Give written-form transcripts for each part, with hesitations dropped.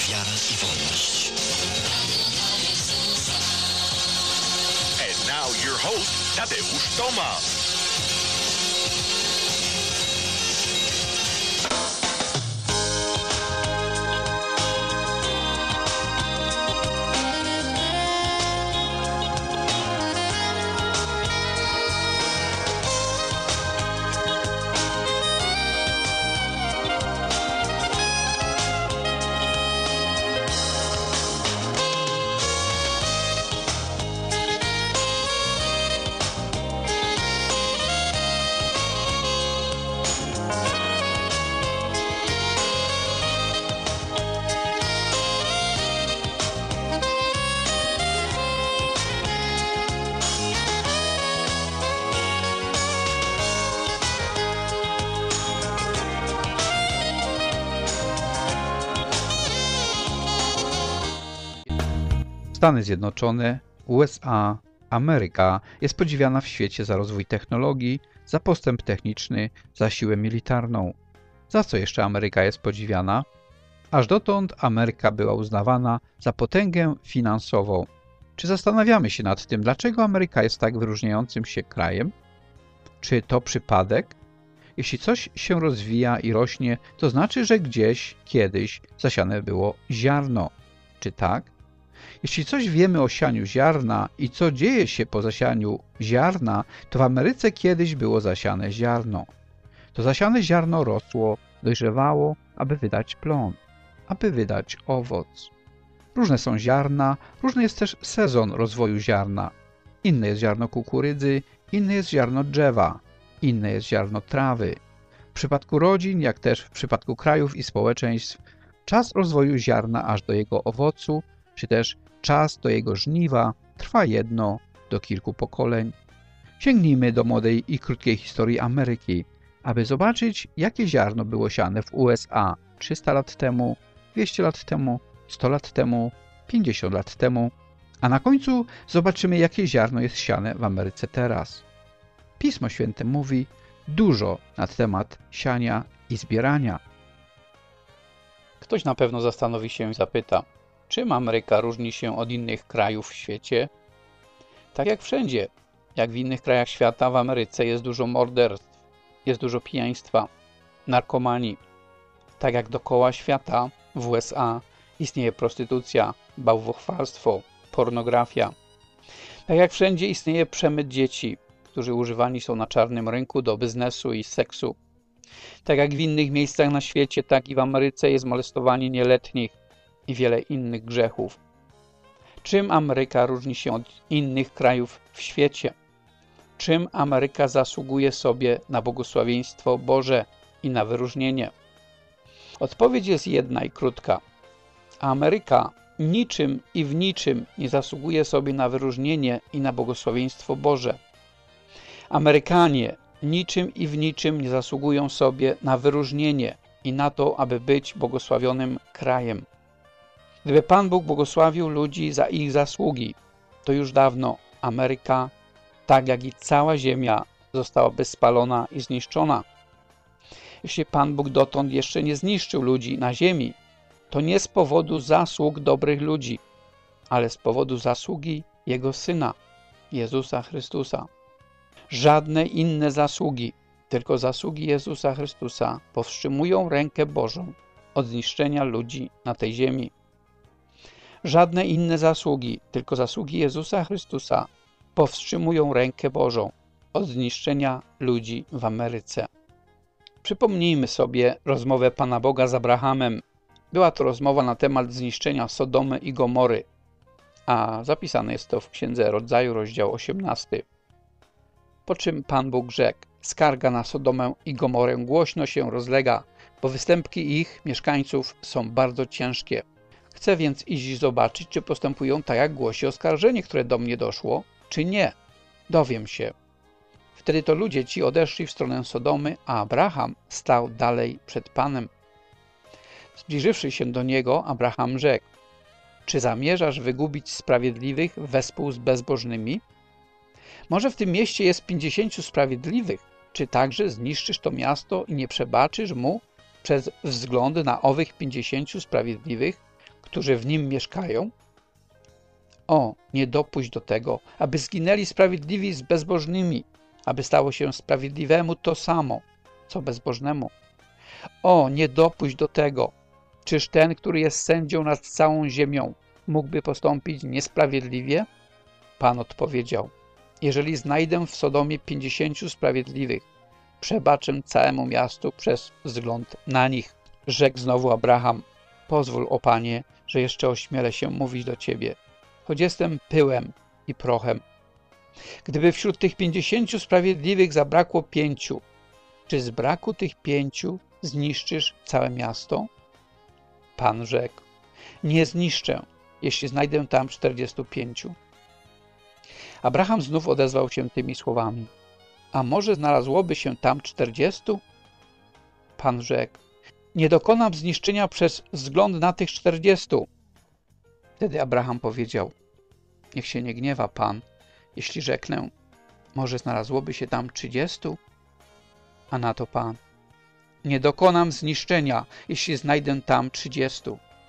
wiara i wolność. And now your host, Tadeusz Tomasz. Stany Zjednoczone, USA, Ameryka jest podziwiana w świecie za rozwój technologii, za postęp techniczny, za siłę militarną. Za co jeszcze Ameryka jest podziwiana? Aż dotąd Ameryka była uznawana za potęgę finansową. Czy zastanawiamy się nad tym, dlaczego Ameryka jest tak wyróżniającym się krajem? Czy to przypadek? Jeśli coś się rozwija i rośnie, to znaczy, że gdzieś, kiedyś zasiane było ziarno. Czy tak? Jeśli coś wiemy o sianiu ziarna i co dzieje się po zasianiu ziarna, to w Ameryce kiedyś było zasiane ziarno. To zasiane ziarno rosło, dojrzewało, aby wydać plon, aby wydać owoc. Różne są ziarna, różny jest też sezon rozwoju ziarna. Inne jest ziarno kukurydzy, inne jest ziarno drzewa, inne jest ziarno trawy. W przypadku rodzin, jak też w przypadku krajów i społeczeństw, czas rozwoju ziarna aż do jego owocu, czy też czas do jego żniwa trwa jedno do kilku pokoleń. Sięgnijmy do młodej i krótkiej historii Ameryki, aby zobaczyć, jakie ziarno było siane w USA 300 lat temu, 200 lat temu, 100 lat temu, 50 lat temu, a na końcu zobaczymy, jakie ziarno jest siane w Ameryce teraz. Pismo Święte mówi dużo na temat siania i zbierania. Ktoś na pewno zastanowi się i zapyta, czym Ameryka różni się od innych krajów w świecie? Tak jak wszędzie, jak w innych krajach świata, w Ameryce jest dużo morderstw, jest dużo pijaństwa, narkomanii. Tak jak dookoła świata, w USA, istnieje prostytucja, bałwochwalstwo, pornografia. Tak jak wszędzie istnieje przemyt dzieci, którzy używani są na czarnym rynku do biznesu i seksu. Tak jak w innych miejscach na świecie, tak i w Ameryce jest molestowanie nieletnich i wiele innych grzechów. Czym Ameryka różni się od innych krajów w świecie? Czym Ameryka zasługuje sobie na błogosławieństwo Boże i na wyróżnienie? Odpowiedź jest jedna i krótka. Ameryka niczym i w niczym nie zasługuje sobie na wyróżnienie i na błogosławieństwo Boże. Amerykanie niczym i w niczym nie zasługują sobie na wyróżnienie i na to, aby być błogosławionym krajem. Gdyby Pan Bóg błogosławił ludzi za ich zasługi, to już dawno Ameryka, tak jak i cała ziemia, zostałaby spalona i zniszczona. Jeśli Pan Bóg dotąd jeszcze nie zniszczył ludzi na ziemi, to nie z powodu zasług dobrych ludzi, ale z powodu zasługi Jego Syna, Jezusa Chrystusa. Żadne inne zasługi, tylko zasługi Jezusa Chrystusa powstrzymują rękę Bożą od zniszczenia ludzi na tej ziemi. Żadne inne zasługi, tylko zasługi Jezusa Chrystusa powstrzymują rękę Bożą od zniszczenia ludzi w Ameryce. Przypomnijmy sobie rozmowę Pana Boga z Abrahamem. Była to rozmowa na temat zniszczenia Sodomy i Gomory, a zapisane jest to w Księdze Rodzaju, rozdział 18. Po czym Pan Bóg rzekł: skarga na Sodomę i Gomorę głośno się rozlega, bo występki ich mieszkańców są bardzo ciężkie. Chcę więc iść zobaczyć, czy postępują tak, jak głosi oskarżenie, które do mnie doszło, czy nie. Dowiem się. Wtedy to ludzie ci odeszli w stronę Sodomy, a Abraham stał dalej przed Panem. Zbliżywszy się do niego, Abraham rzekł: czy zamierzasz wygubić sprawiedliwych wespół z bezbożnymi? Może w tym mieście jest 50 sprawiedliwych. Czy także zniszczysz to miasto i nie przebaczysz mu przez wzgląd na owych 50 sprawiedliwych, którzy w nim mieszkają? O, nie dopuść do tego, aby zginęli sprawiedliwi z bezbożnymi, aby stało się sprawiedliwemu to samo, co bezbożnemu. O, nie dopuść do tego. Czyż ten, który jest sędzią nad całą ziemią, mógłby postąpić niesprawiedliwie? Pan odpowiedział: jeżeli znajdę w Sodomie 50 sprawiedliwych, przebaczę całemu miastu przez wzgląd na nich. Rzekł znowu Abraham: pozwól, o Panie, że jeszcze ośmielę się mówić do Ciebie, choć jestem pyłem i prochem. Gdyby wśród tych 50 sprawiedliwych zabrakło 5, czy z braku tych 5 zniszczysz całe miasto? Pan rzekł: nie zniszczę, jeśli znajdę tam 45. Abraham znów odezwał się tymi słowami: a może znalazłoby się tam 40? Pan rzekł: nie dokonam zniszczenia przez wzgląd na tych 40. Wtedy Abraham powiedział: niech się nie gniewa Pan, jeśli rzeknę, może znalazłoby się tam 30? A na to Pan: nie dokonam zniszczenia, jeśli znajdę tam 30.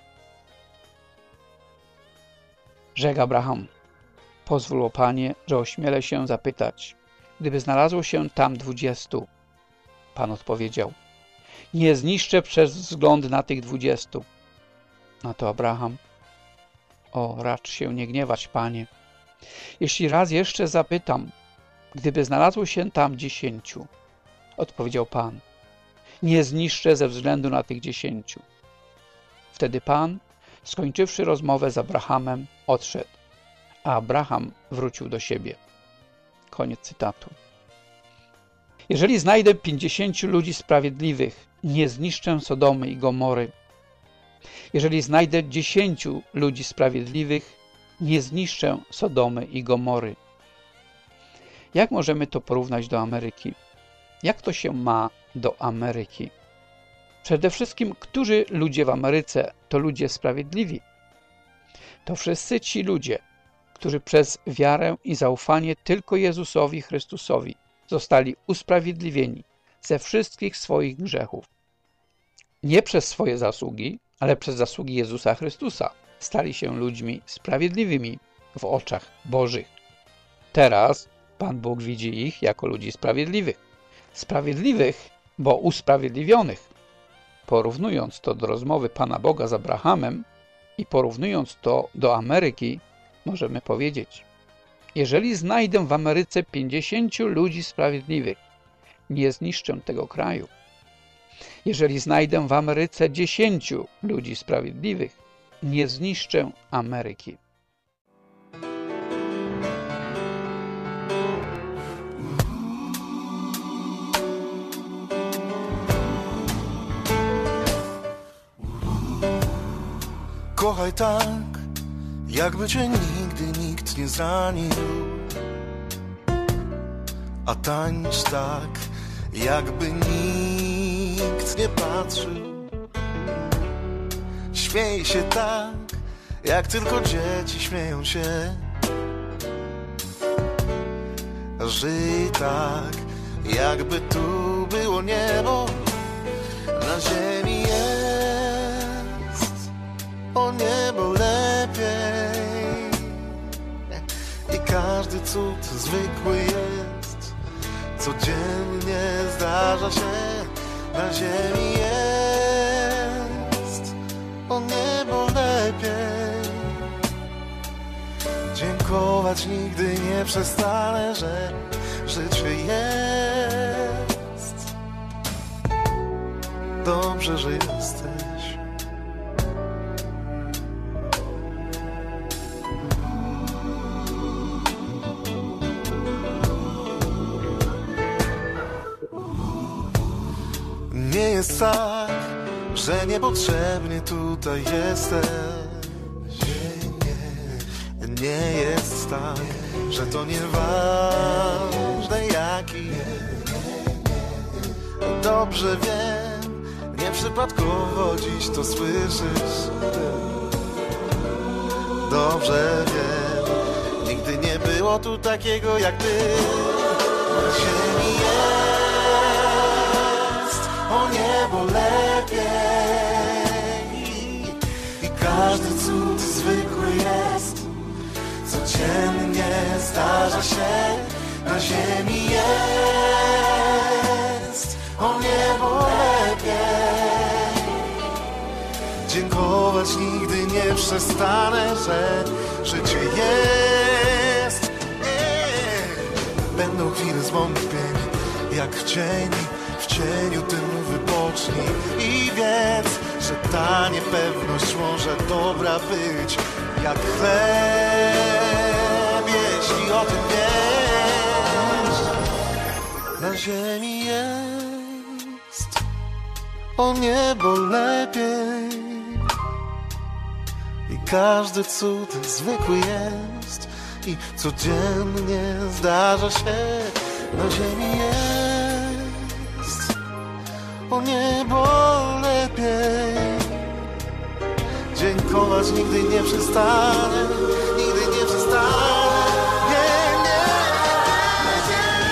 Rzekł Abraham: pozwól, o Panie, że ośmielę się zapytać, gdyby znalazło się tam 20. Pan odpowiedział: nie zniszczę przez wzgląd na tych 20. Na to Abraham: o, racz się nie gniewać, Panie. Jeśli raz jeszcze zapytam, gdyby znalazło się tam 10. Odpowiedział Pan: nie zniszczę ze względu na tych 10. Wtedy Pan, skończywszy rozmowę z Abrahamem, odszedł, a Abraham wrócił do siebie. Koniec cytatu. Jeżeli znajdę 50 ludzi sprawiedliwych, nie zniszczę Sodomy i Gomory. Jeżeli znajdę 10 ludzi sprawiedliwych, nie zniszczę Sodomy i Gomory. Jak możemy to porównać do Ameryki? Jak to się ma do Ameryki? Przede wszystkim, którzy ludzie w Ameryce to ludzie sprawiedliwi? To wszyscy ci ludzie, którzy przez wiarę i zaufanie tylko Jezusowi Chrystusowi zostali usprawiedliwieni ze wszystkich swoich grzechów. Nie przez swoje zasługi, ale przez zasługi Jezusa Chrystusa stali się ludźmi sprawiedliwymi w oczach Bożych. Teraz Pan Bóg widzi ich jako ludzi sprawiedliwych. Sprawiedliwych, bo usprawiedliwionych. Porównując to do rozmowy Pana Boga z Abrahamem i porównując to do Ameryki, możemy powiedzieć: jeżeli znajdę w Ameryce 50 ludzi sprawiedliwych, nie zniszczę tego kraju. Jeżeli znajdę w Ameryce 10 ludzi sprawiedliwych, nie zniszczę Ameryki. Kochaj tak, jakby cię nigdy nikt nie zranił, a tańcz tak, jakby nikt nie patrzył. Śmiej się tak, jak tylko dzieci śmieją się. Żyj tak, jakby tu było niebo. Na ziemi jest o niebo lepiej i każdy cud zwykły jest. Codziennie zdarza się, na ziemi jest o niebo lepiej. Dziękować nigdy nie przestanę, że życie jest. Dobrze, że jesteś. Nie jest tak, że niepotrzebnie tutaj jesteś. Nie jest tak, że to nieważne jaki. Dobrze wiem, nieprzypadkowo dziś to słyszysz. Dobrze wiem, nigdy nie było tu takiego jak ty. Na ziemi jest o niebo lepiej i każdy cud zwykły jest. Codziennie zdarza się, na ziemi jest o niebo lepiej. Dziękować nigdy nie przestanę, że życie jest. Będą chwile zwątpień, jak w cieniu tym wybocznij i wiedz, że ta niepewność może dobra być jak chleb, jeśli o tym wiesz. Na ziemi jest o niebo lepiej i każdy cud zwykły jest i codziennie zdarza się. Na ziemi jest o niebo lepiej. Dziękować nigdy nie przestanę, nigdy nie przestanę. Nie, nie. Na ziemi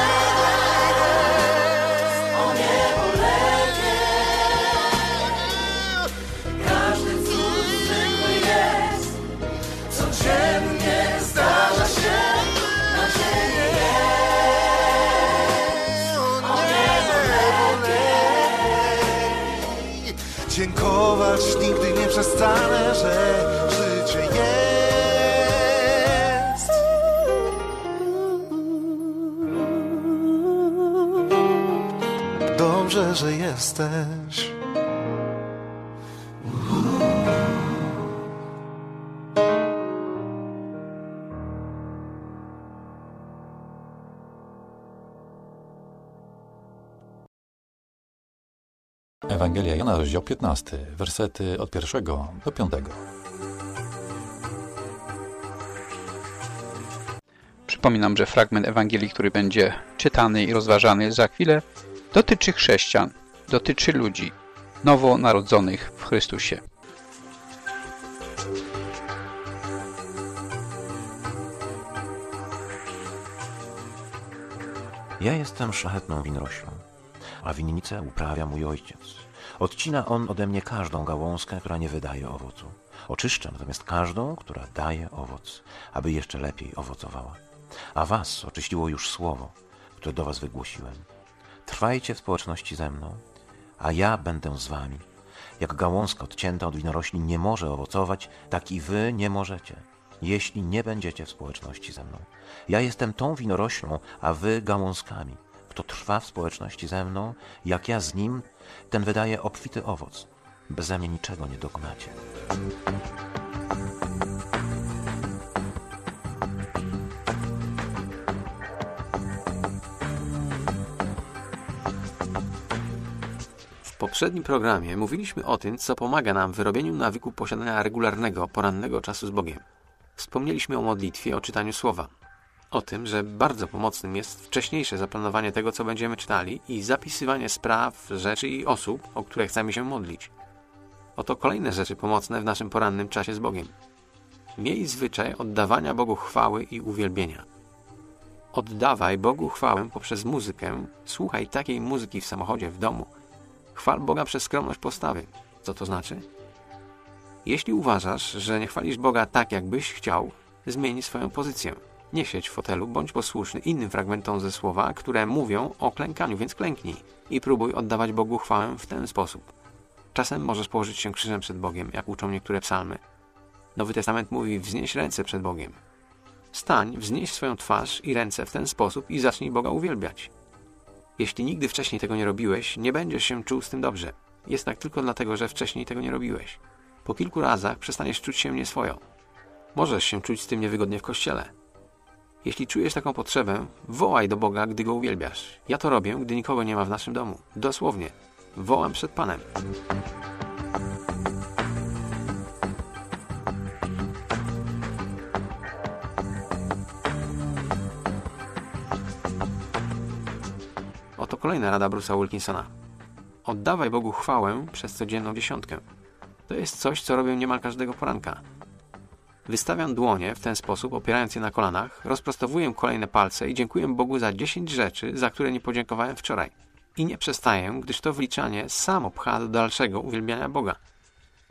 jest o niebo lepiej. Każdy cud zwykły jest, codziennie zdarza się. Na ziemi jest o niebo lepiej. Dziękować nigdy nie przestanę, że życie jest. Dobrze, że jesteś. Ewangelia Jana, rozdział 15, wersety od 1 do 5. Przypominam, że fragment Ewangelii, który będzie czytany i rozważany za chwilę, dotyczy chrześcijan, dotyczy ludzi nowonarodzonych w Chrystusie. Ja jestem szlachetną winoroślą, a winnicę uprawia mój ojciec. Odcina on ode mnie każdą gałązkę, która nie wydaje owocu. Oczyszczam natomiast każdą, która daje owoc, aby jeszcze lepiej owocowała. A was oczyściło już słowo, które do was wygłosiłem. Trwajcie w społeczności ze mną, a ja będę z wami. Jak gałązka odcięta od winorośli nie może owocować, tak i wy nie możecie, jeśli nie będziecie w społeczności ze mną. Ja jestem tą winoroślą, a wy gałązkami. Kto trwa w społeczności ze mną, jak ja z nim, ten wydaje obfity owoc. Beze mnie niczego nie dokonacie. W poprzednim programie mówiliśmy o tym, co pomaga nam w wyrobieniu nawyku posiadania regularnego, porannego czasu z Bogiem. Wspomnieliśmy o modlitwie, o czytaniu słowa. O tym, że bardzo pomocnym jest wcześniejsze zaplanowanie tego, co będziemy czytali i zapisywanie spraw, rzeczy i osób, o które chcemy się modlić. Oto kolejne rzeczy pomocne w naszym porannym czasie z Bogiem. Miej zwyczaj oddawania Bogu chwały i uwielbienia. Oddawaj Bogu chwałę poprzez muzykę, słuchaj takiej muzyki w samochodzie, w domu. Chwal Boga przez skromność postawy. Co to znaczy? Jeśli uważasz, że nie chwalisz Boga tak, jakbyś chciał, zmień swoją pozycję. Nie siedź w fotelu, bądź posłuszny innym fragmentom ze słowa, które mówią o klękaniu, więc klęknij i próbuj oddawać Bogu chwałę w ten sposób. Czasem możesz położyć się krzyżem przed Bogiem, jak uczą niektóre psalmy. Nowy Testament mówi: wznieś ręce przed Bogiem. Stań, wznieś swoją twarz i ręce w ten sposób i zacznij Boga uwielbiać. Jeśli nigdy wcześniej tego nie robiłeś, nie będziesz się czuł z tym dobrze. Jest tak tylko dlatego, że wcześniej tego nie robiłeś. Po kilku razach przestaniesz czuć się nieswojo. Możesz się czuć z tym niewygodnie w kościele. Jeśli czujesz taką potrzebę, wołaj do Boga, gdy Go uwielbiasz. Ja to robię, gdy nikogo nie ma w naszym domu. Dosłownie. Wołam przed Panem. Oto kolejna rada Bruce'a Wilkinsona. Oddawaj Bogu chwałę przez codzienną dziesiątkę. To jest coś, co robię niemal każdego poranka. Wystawiam dłonie w ten sposób, opierając je na kolanach, rozprostowuję kolejne palce i dziękuję Bogu za 10 rzeczy, za które nie podziękowałem wczoraj. I nie przestaję, gdyż to wliczanie samo pcha do dalszego uwielbiania Boga.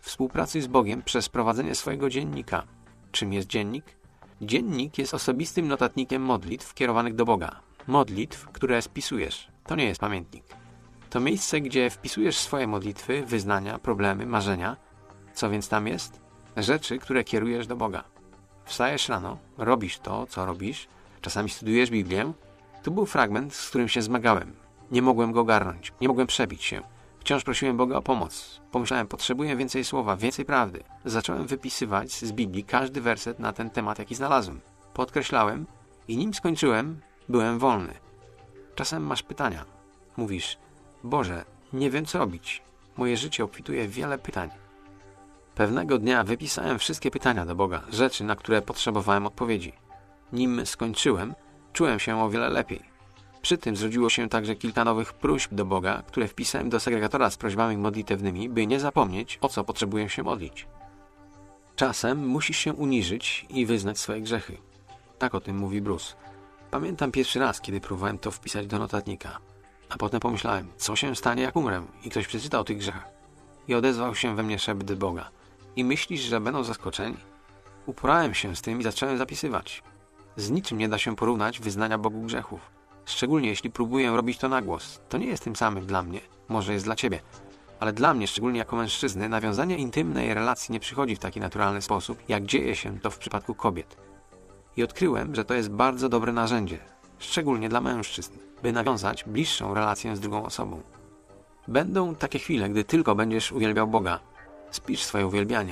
Współpracuj z Bogiem przez prowadzenie swojego dziennika. Czym jest dziennik? Dziennik jest osobistym notatnikiem modlitw kierowanych do Boga. Modlitw, które spisujesz. To nie jest pamiętnik. To miejsce, gdzie wpisujesz swoje modlitwy, wyznania, problemy, marzenia. Co więc tam jest? Rzeczy, które kierujesz do Boga. Wstajesz rano, robisz to, co robisz, czasami studujesz Biblię. Tu był fragment, z którym się zmagałem. Nie mogłem go ogarnąć, nie mogłem przebić się. Wciąż prosiłem Boga o pomoc. Pomyślałem, potrzebuję więcej słowa, więcej prawdy. Zacząłem wypisywać z Biblii każdy werset na ten temat, jaki znalazłem. Podkreślałem i nim skończyłem, byłem wolny. Czasem masz pytania. Mówisz, Boże, nie wiem co robić. Moje życie obfituje w wiele pytań. Pewnego dnia wypisałem wszystkie pytania do Boga, rzeczy, na które potrzebowałem odpowiedzi. Nim skończyłem, czułem się o wiele lepiej. Przy tym zrodziło się także kilka nowych próśb do Boga, które wpisałem do segregatora z prośbami modlitewnymi, by nie zapomnieć, o co potrzebuję się modlić. Czasem musisz się uniżyć i wyznać swoje grzechy. Tak o tym mówi Bruce. Pamiętam pierwszy raz, kiedy próbowałem to wpisać do notatnika. A potem pomyślałem, co się stanie, jak umrę i ktoś przeczyta o tych grzechach. I odezwał się we mnie szept Boga. I myślisz, że będą zaskoczeni? Uporałem się z tym i zacząłem zapisywać. Z niczym nie da się porównać wyznania Bogu grzechów. Szczególnie jeśli próbuję robić to na głos. To nie jest tym samym dla mnie, może jest dla ciebie. Ale dla mnie, szczególnie jako mężczyzny, nawiązanie intymnej relacji nie przychodzi w taki naturalny sposób, jak dzieje się to w przypadku kobiet. I odkryłem, że to jest bardzo dobre narzędzie, szczególnie dla mężczyzn, by nawiązać bliższą relację z drugą osobą. Będą takie chwile, gdy tylko będziesz uwielbiał Boga. Spisz swoje uwielbianie.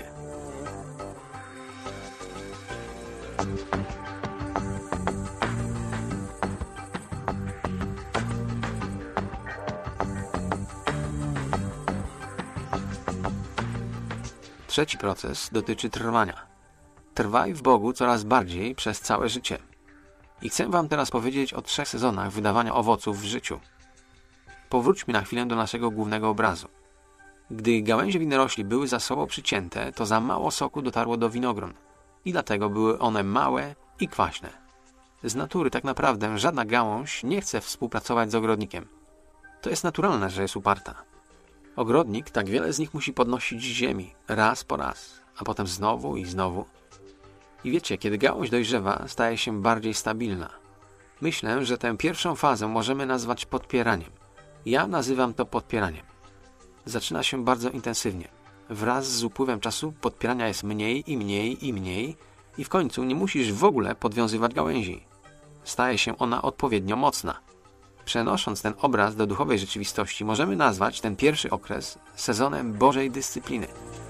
Trzeci proces dotyczy trwania. Trwaj w Bogu coraz bardziej przez całe życie. I chcę wam teraz powiedzieć o 3 sezonach wydawania owoców w życiu. Powróćmy na chwilę do naszego głównego obrazu. Gdy gałęzie winorośli były za sobą przycięte, to za mało soku dotarło do winogron. I dlatego były one małe i kwaśne. Z natury tak naprawdę żadna gałąź nie chce współpracować z ogrodnikiem. To jest naturalne, że jest uparta. Ogrodnik tak wiele z nich musi podnosić z ziemi, raz po raz, a potem znowu i znowu. I wiecie, kiedy gałąź dojrzewa, staje się bardziej stabilna. Myślę, że tę pierwszą fazę możemy nazwać podpieraniem. Ja nazywam to podpieraniem. Zaczyna się bardzo intensywnie. Wraz z upływem czasu podpierania jest mniej i mniej i mniej i w końcu nie musisz w ogóle podwiązywać gałęzi. Staje się ona odpowiednio mocna. Przenosząc ten obraz do duchowej rzeczywistości, możemy nazwać ten pierwszy okres sezonem Bożej dyscypliny.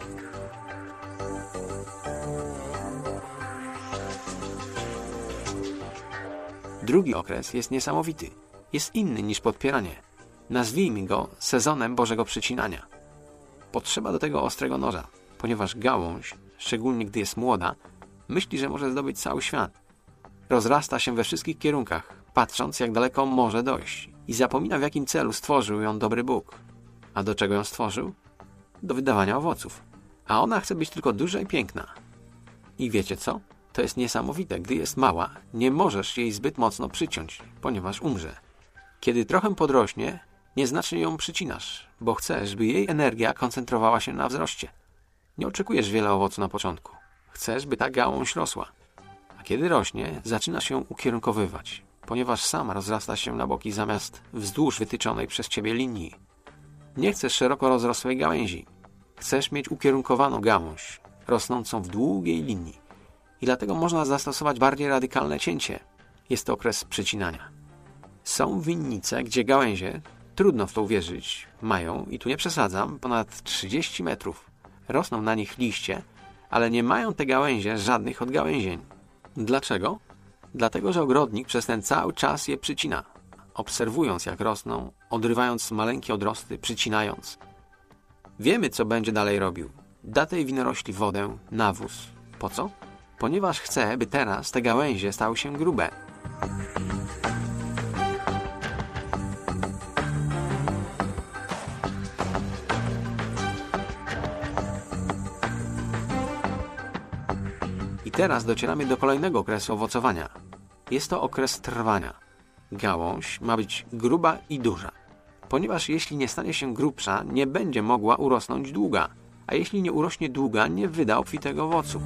Drugi okres jest niesamowity. Jest inny niż podpieranie. Nazwijmy go sezonem Bożego przycinania. Potrzeba do tego ostrego noża, ponieważ gałąź, szczególnie gdy jest młoda, myśli, że może zdobyć cały świat. Rozrasta się we wszystkich kierunkach, patrząc, jak daleko może dojść i zapomina, w jakim celu stworzył ją dobry Bóg. A do czego ją stworzył? Do wydawania owoców. A ona chce być tylko duża i piękna. I wiecie co? To jest niesamowite. Gdy jest mała, nie możesz jej zbyt mocno przyciąć, ponieważ umrze. Kiedy trochę podrośnie, nieznacznie ją przycinasz, bo chcesz, by jej energia koncentrowała się na wzroście. Nie oczekujesz wiele owocu na początku. Chcesz, by ta gałąź rosła. A kiedy rośnie, zaczyna się ukierunkowywać, ponieważ sama rozrasta się na boki zamiast wzdłuż wytyczonej przez ciebie linii. Nie chcesz szeroko rozrosłej gałęzi. Chcesz mieć ukierunkowaną gałąź, rosnącą w długiej linii. I dlatego można zastosować bardziej radykalne cięcie. Jest to okres przycinania. Są winnice, gdzie gałęzie, trudno w to uwierzyć, mają, i tu nie przesadzam, ponad 30 metrów. Rosną na nich liście, ale nie mają te gałęzie żadnych odgałęzień. Dlaczego? Dlatego, że ogrodnik przez ten cały czas je przycina. Obserwując, jak rosną, odrywając maleńkie odrosty, przycinając. Wiemy, co będzie dalej robił. Da tej winorośli wodę, nawóz. Po co? Ponieważ chce, by teraz te gałęzie stały się grube. I teraz docieramy do kolejnego okresu owocowania. Jest to okres trwania. Gałąź ma być gruba i duża. Ponieważ jeśli nie stanie się grubsza, nie będzie mogła urosnąć długa. a jeśli nie urośnie długa, nie wyda obfitego owocu.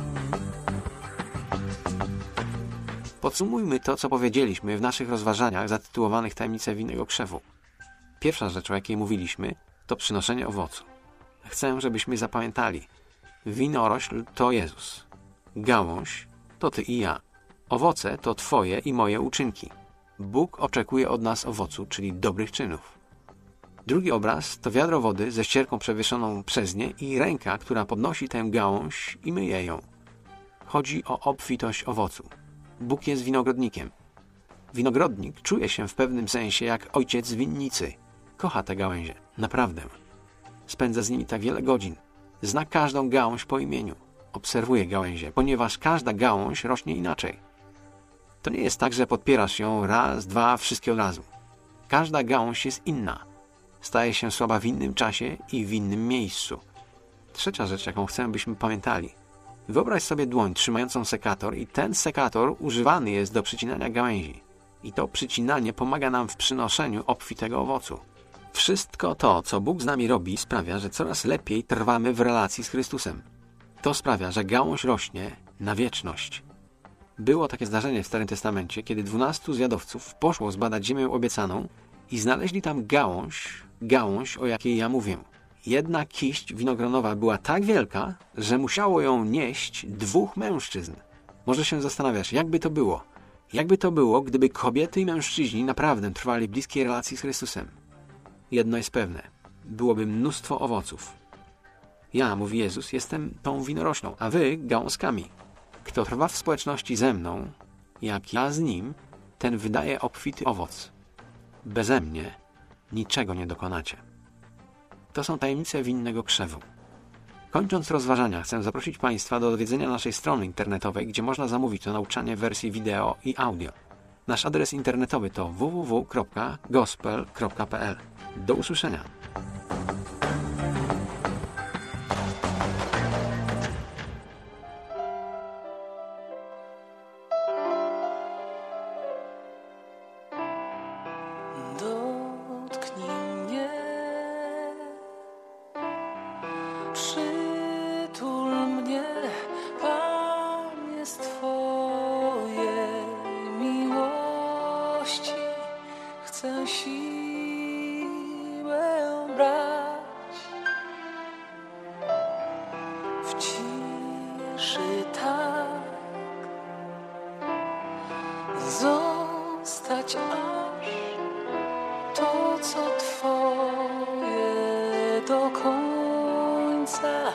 Podsumujmy to, co powiedzieliśmy w naszych rozważaniach zatytułowanych Tajemnice winnego krzewu. Pierwsza rzecz, o jakiej mówiliśmy, to przynoszenie owocu. Chcę, żebyśmy zapamiętali. Winorośl to Jezus. Gałąź to ty i ja. Owoce to twoje i moje uczynki. Bóg oczekuje od nas owocu, czyli dobrych czynów. Drugi obraz to wiadro wody ze ścierką przewieszoną przez nie i ręka, która podnosi tę gałąź i myje ją. Chodzi o obfitość owocu. Bóg jest winogrodnikiem. Winogrodnik czuje się w pewnym sensie jak ojciec z winnicy. Kocha te gałęzie. Naprawdę. Spędza z nimi tak wiele godzin. Zna każdą gałąź po imieniu. Obserwuje gałęzie, ponieważ każda gałąź rośnie inaczej. To nie jest tak, że podpierasz ją raz, dwa, wszystkie od razu. Każda gałąź jest inna. Staje się słaba w innym czasie i w innym miejscu. Trzecia rzecz, jaką chcę, byśmy pamiętali. Wyobraź sobie dłoń trzymającą sekator i ten sekator używany jest do przycinania gałęzi. I to przycinanie pomaga nam w przynoszeniu obfitego owocu. Wszystko to, co Bóg z nami robi, sprawia, że coraz lepiej trwamy w relacji z Chrystusem. To sprawia, że gałąź rośnie na wieczność. Było takie zdarzenie w Starym Testamencie, kiedy 12 zwiadowców poszło zbadać ziemię obiecaną i znaleźli tam gałąź, o jakiej ja mówię. Jedna kiść winogronowa była tak wielka, że musiało ją nieść 2 mężczyzn. Może się zastanawiasz, jakby to było? Jakby to było, gdyby kobiety i mężczyźni naprawdę trwali w bliskiej relacji z Chrystusem? Jedno jest pewne. Byłoby mnóstwo owoców. Ja, mówi Jezus, jestem tą winoroślą, a wy gałązkami. Kto trwa w społeczności ze mną, jak ja z nim, ten wydaje obfity owoc. Beze mnie niczego nie dokonacie. To są tajemnice winnego krzewu. Kończąc rozważania, chcę zaprosić Państwa do odwiedzenia naszej strony internetowej, gdzie można zamówić to nauczanie w wersji wideo i audio. Nasz adres internetowy to www.gospel.pl. Do usłyszenia. Chcę siłę brać w ciszy tak, zostać aż to, co Twoje do końca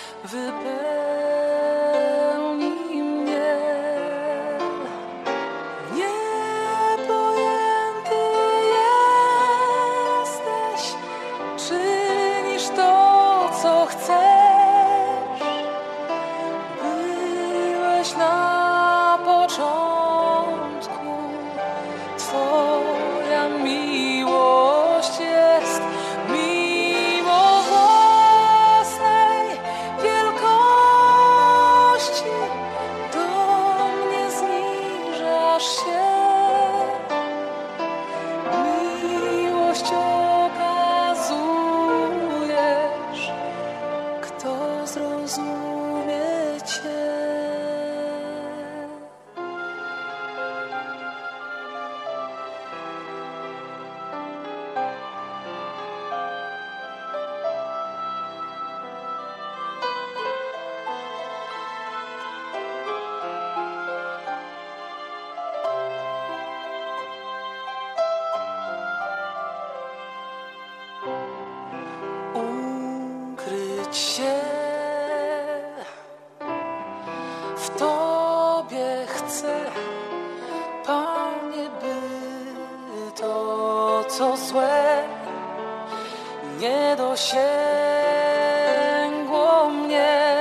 wypełni mnie. Czynisz to, co chcesz. Byłeś na początku. Twoja miłość jest mimo własnej wielkości. Do mnie zniżasz się. Miłość kto zrozumie Cię? Się w Tobie chcę, Panie, by to, co złe, nie dosięgło mnie.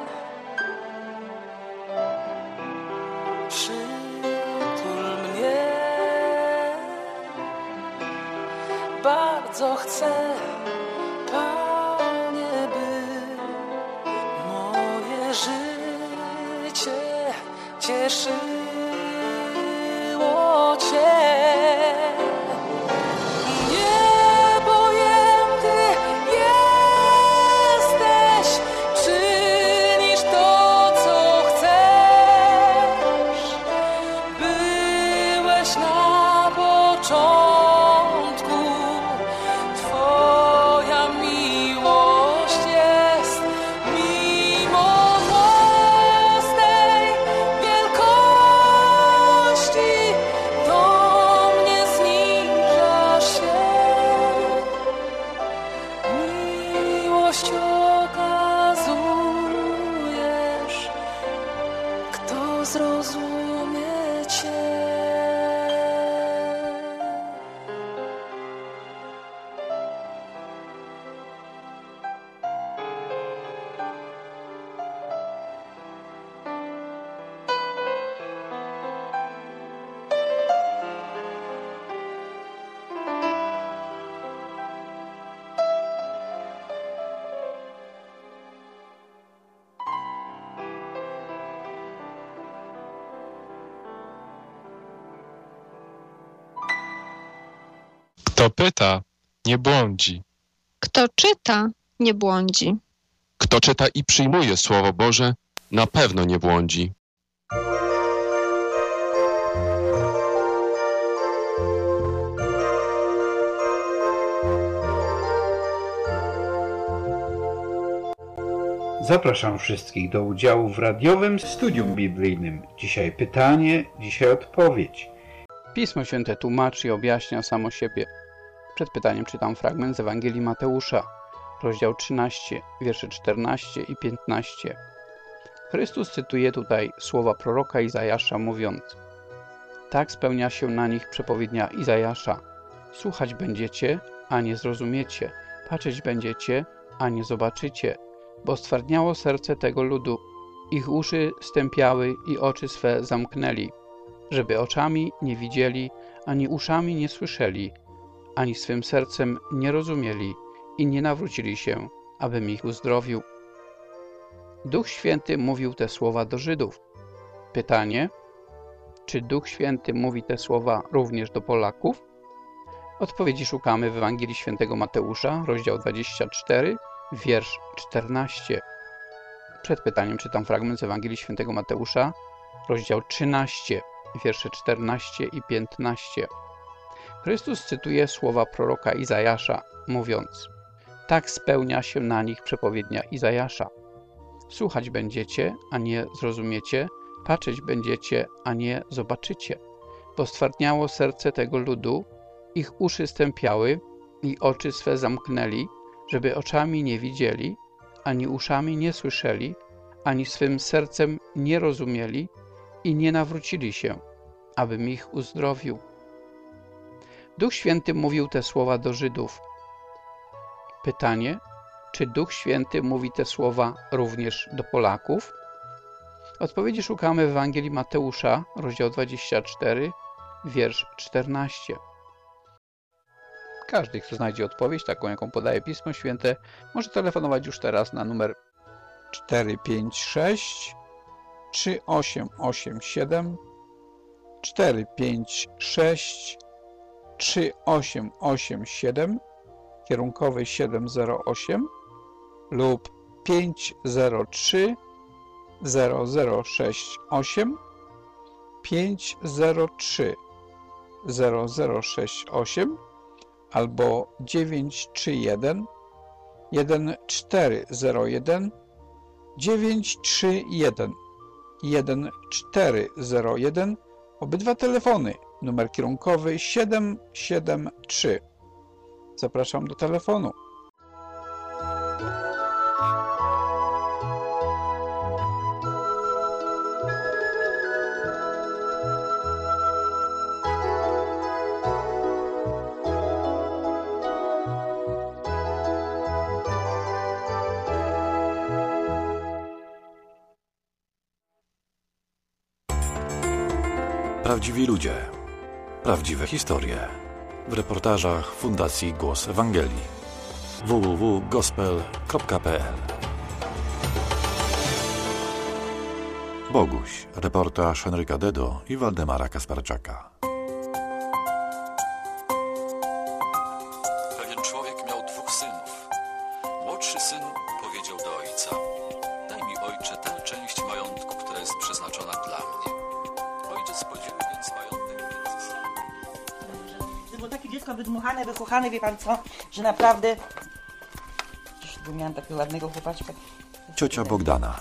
Przytul mnie, bardzo chcę, życie cieszyło Cię. Niepojęty jesteś, zrozumie cię. Kto pyta, nie błądzi. Kto czyta, nie błądzi. Kto czyta i przyjmuje Słowo Boże, na pewno nie błądzi. Zapraszam wszystkich do udziału w radiowym studium biblijnym. Dzisiaj pytanie, dzisiaj odpowiedź. Pismo Święte tłumaczy i objaśnia samo siebie. Przed pytaniem czytam fragment z Ewangelii Mateusza, rozdział 13, wiersze 14 i 15. Chrystus cytuje tutaj słowa proroka Izajasza, mówiąc: tak spełnia się na nich przepowiednia Izajasza. Słuchać będziecie, a nie zrozumiecie. Patrzeć będziecie, a nie zobaczycie. Bo stwardniało serce tego ludu. Ich uszy stępiały i oczy swe zamknęli, żeby oczami nie widzieli, ani uszami nie słyszeli, ani swym sercem nie rozumieli i nie nawrócili się, abym ich uzdrowił. Duch Święty mówił te słowa do Żydów. Pytanie: czy Duch Święty mówi te słowa również do Polaków? Odpowiedzi szukamy w Ewangelii Świętego Mateusza, rozdział 24, wiersz 14. Przed pytaniem czytam fragment z Ewangelii Świętego Mateusza, rozdział 13, wiersze 14 i 15. Chrystus cytuje słowa proroka Izajasza, mówiąc: tak spełnia się na nich przepowiednia Izajasza. Słuchać będziecie, a nie zrozumiecie, patrzeć będziecie, a nie zobaczycie. Bo stwardniało serce tego ludu, ich uszy stępiały i oczy swe zamknęli, żeby oczami nie widzieli, ani uszami nie słyszeli, ani swym sercem nie rozumieli i nie nawrócili się, abym ich uzdrowił. Duch Święty mówił te słowa do Żydów. Pytanie: czy Duch Święty mówi te słowa również do Polaków? Odpowiedzi szukamy w Ewangelii Mateusza, rozdział 24, wiersz 14. Każdy, kto znajdzie odpowiedź, taką jaką podaje Pismo Święte, może telefonować już teraz na numer 456 3887 456 3887, kierunkowy 708 lub 503 0068 503 0068 albo 931 1401 931 1401. Obydwa telefony, numer kierunkowy 773. Zapraszam do telefonu. Prawdziwi ludzie, prawdziwe historie. W reportażach Fundacji Głos Ewangelii. www.gospel.pl. Boguś, reportaż Henryka Dedo i Waldemara Kasparczaka. Pewien człowiek miał 2 synów. Młodszy syn powiedział do ojca: daj mi, ojcze, tę część majątku, która jest przeznaczona dla mnie. Ojciec podzielił więc majątek między synami. To było takie dziecko wydmuchane, wychuchane, wie pan co, że naprawdę... Bo miałam takiego ładnego chłopaczka. Ciocia Bogdana.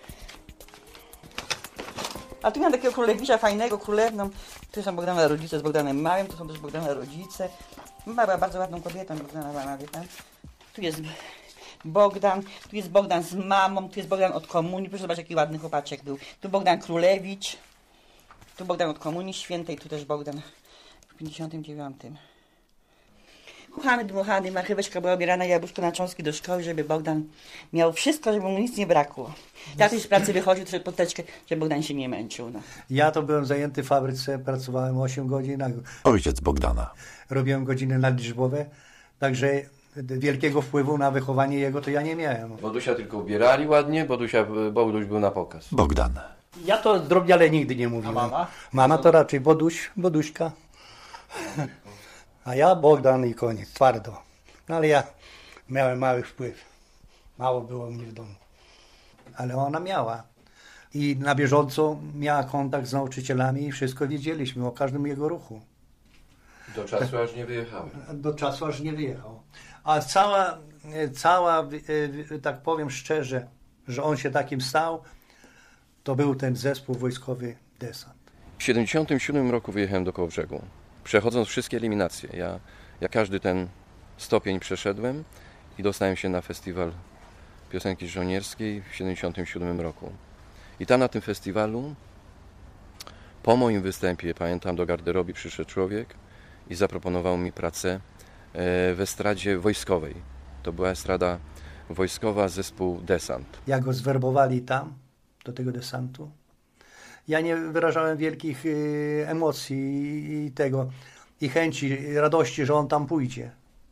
A tu miałam takiego królewicza fajnego, królewną. Tu są Bogdana rodzice z Bogdanem Małym, tu są też Bogdana rodzice. Mama była bardzo ładną kobietą, Bogdana Mała, wie pan. Tu jest Bogdan, tu jest Bogdan z mamą, tu jest Bogdan od komunii, proszę zobaczyć, jaki ładny chłopaczek był. Tu Bogdan Królewicz, tu Bogdan od Komunii Świętej, tu też Bogdan w 59. Kuchany, dmuchany, marcheweczka była obierana, jabłuszko na cząstki do szkoły, żeby Bogdan miał wszystko, żeby mu nic nie brakło. Ja też z pracy wychodził, trochę poteczkę, żeby Bogdan się nie męczył. No. Ja to byłem zajęty w fabryce, pracowałem 8 godzin. Ojciec Bogdana. Robiłem godziny nadliczbowe, także wielkiego wpływu na wychowanie jego to ja nie miałem. Bodusia tylko ubierali ładnie, Boduś był na pokaz. Bogdan. Ja to drobniale nigdy nie mówiłem. A mama? Mama to raczej Boduśka. A ja Bogdan i koniec, twardo. No ale ja miałem mały wpływ. Mało było mnie w domu. Ale ona miała. I na bieżąco miała kontakt z nauczycielami i wszystko wiedzieliśmy o każdym jego ruchu. Do czasu aż nie wyjechałem. Do czasu aż nie wyjechał. A cała, tak powiem szczerze, że on się takim stał, to był ten zespół wojskowy Desant. W 1977 roku wyjechałem do Kołobrzegu. Przechodząc wszystkie eliminacje, ja każdy ten stopień przeszedłem i dostałem się na festiwal piosenki żołnierskiej w 1977 roku. I tam na tym festiwalu, po moim występie, pamiętam, do garderoby przyszedł człowiek i zaproponował mi pracę w estradzie wojskowej. To była estrada wojskowa, zespół Desant. Jak go zwerbowali tam, do tego desantu, ja nie wyrażałem wielkich emocji i chęci, radości, że on tam pójdzie.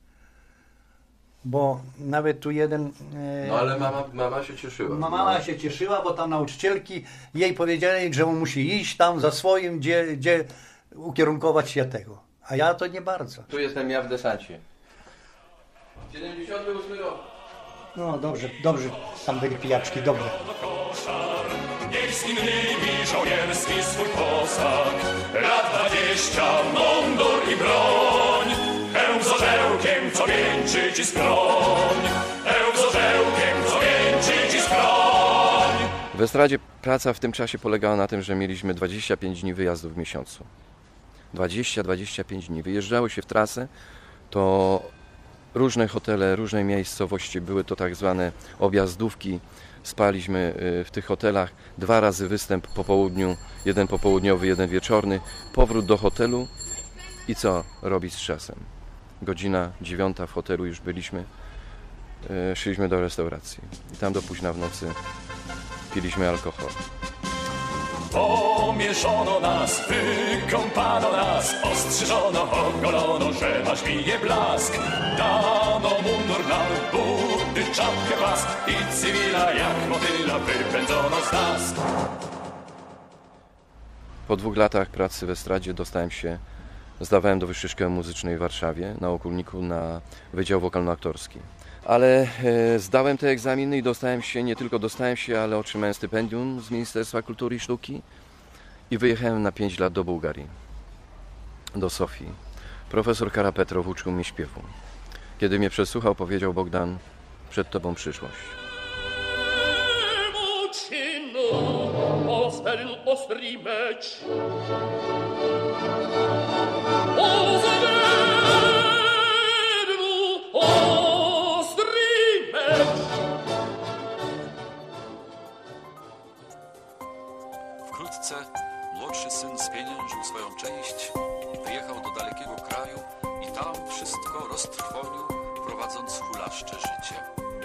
Bo nawet tu jeden... No ale mama się cieszyła. Mama się cieszyła, bo tam nauczycielki jej powiedzieli, że on musi iść tam za swoim, gdzie ukierunkować się tego. A ja to nie bardzo. Tu jestem ja w desancie. 78 rok. No dobrze, tam byli pijaczki, dobre. Niech zginęli żołnierski swój posag, lat 20, mundur i broń, hełm z orzełkiem, co wieńczy ci skroń, hełm z orzełkiem, co wieńczy ci skroń. W estradzie praca w tym czasie polegała na tym, że mieliśmy 25 dni wyjazdów w miesiącu. 20-25 dni. Wyjeżdżało się w trasę, to różne hotele, różne miejscowości, były to tak zwane objazdówki. Spaliśmy w tych hotelach, 2 razy występ po południu, jeden popołudniowy, jeden wieczorny, powrót do hotelu i co robić z czasem? Godzina 9 w hotelu już byliśmy, szliśmy do restauracji i tam do późna w nocy piliśmy alkohol. Pomierzono nas, wykąpano nas, ostrzyżono, ogolono, że masz minie blask. Dano mundur nam, buty, czapkę, pas i cywila jak motyla wypędzono z nas. Po 2 latach pracy w estradzie zdawałem do Wyższej Szkoły Muzycznej w Warszawie na Okulniku na Wydział Wokalno-Aktorski. Ale zdałem te egzaminy i nie tylko dostałem się, ale otrzymałem stypendium z Ministerstwa Kultury i Sztuki i wyjechałem na 5 lat do Bułgarii, do Sofii. Profesor Karapetrow uczył mnie śpiewu. Kiedy mnie przesłuchał, powiedział: Bogdan, przed tobą przyszłość. Ostry mecz. Wkrótce młodszy syn spieniężył swoją część, wyjechał do dalekiego kraju i tam wszystko roztrwonił, prowadząc hulaszcze życie.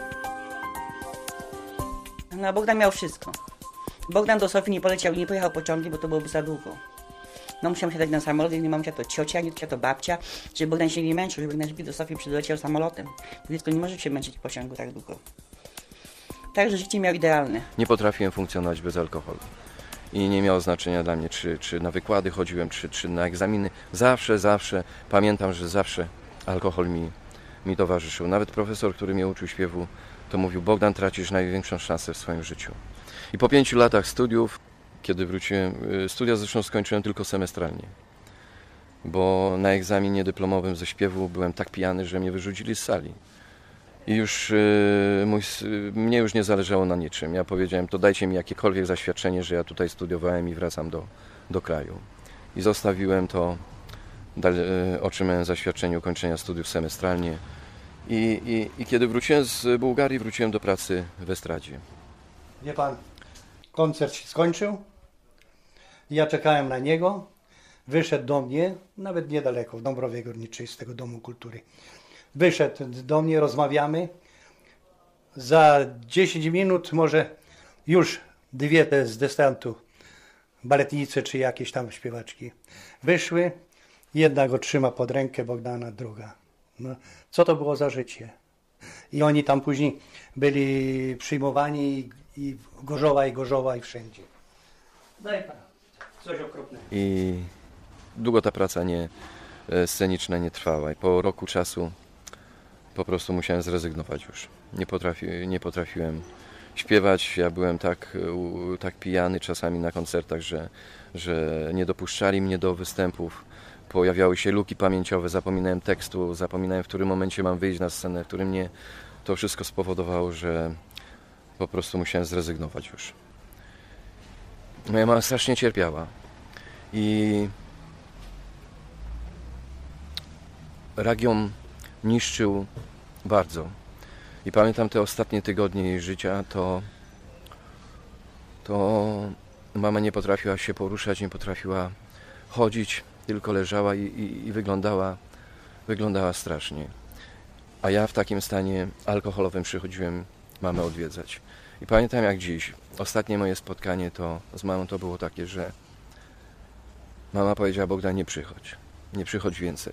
No, Bogdan miał wszystko. Bogdan do Sofii nie poleciał, nie pojechał pociągiem, bo to byłoby za długo. No musiał siadać na samolot, nie mamusia to ciocia, nie to babcia, żeby Bogdan się nie męczył, żeby Bogdan do Sofii przyleciał samolotem. Dziecko nie może się męczyć w pociągu tak długo. Także życie miał idealne. Nie potrafiłem funkcjonować bez alkoholu. I nie miało znaczenia dla mnie, czy na wykłady chodziłem, czy na egzaminy. Zawsze pamiętam, że zawsze alkohol mi towarzyszył. Nawet profesor, który mnie uczył śpiewu, to mówił: Bogdan, tracisz największą szansę w swoim życiu. I po 5 latach studiów, kiedy wróciłem, studia zresztą skończyłem tylko semestralnie, bo na egzaminie dyplomowym ze śpiewu byłem tak pijany, że mnie wyrzucili z sali. I już mnie już nie zależało na niczym. Ja powiedziałem: to dajcie mi jakiekolwiek zaświadczenie, że ja tutaj studiowałem i wracam do kraju. I zostawiłem to, otrzymałem zaświadczenie ukończenia studiów semestralnie I kiedy wróciłem z Bułgarii, wróciłem do pracy w estradzie. Wie pan, koncert się skończył, ja czekałem na niego, wyszedł do mnie, nawet niedaleko, w Dąbrowie Górniczej, z tego Domu Kultury. Wyszedł do mnie, rozmawiamy, za 10 minut może już dwie te z destantu, baletnice czy jakieś tam śpiewaczki wyszły, jedna go trzyma pod rękę, Bogdana, druga. No, co to było za życie? I oni tam później byli przyjmowani i Gorzowa i wszędzie. Daj pan, coś okropnego. I długo ta praca sceniczna nie trwała i po roku czasu po prostu musiałem zrezygnować już. Nie potrafiłem śpiewać, ja byłem tak pijany czasami na koncertach, że nie dopuszczali mnie do występów. Pojawiały się luki pamięciowe, zapominałem tekstu, zapominałem, w którym momencie mam wyjść na scenę, w którym mnie to wszystko spowodowało, że po prostu musiałem zrezygnować już. Moja mama strasznie cierpiała i rak ją niszczył bardzo. I pamiętam te ostatnie tygodnie jej życia, to mama nie potrafiła się poruszać, nie potrafiła chodzić, tylko leżała i wyglądała strasznie. A ja w takim stanie alkoholowym przychodziłem mamę odwiedzać. I pamiętam jak dziś, ostatnie moje spotkanie z mamą to było takie, że mama powiedziała: Bogdan, nie przychodź więcej.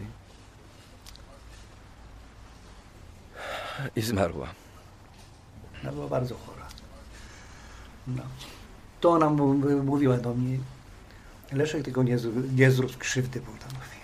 I zmarła. No, była bardzo chora. No. To ona mówiła do mnie: Leszek, tylko nie zrób krzywdy Bogdanowi.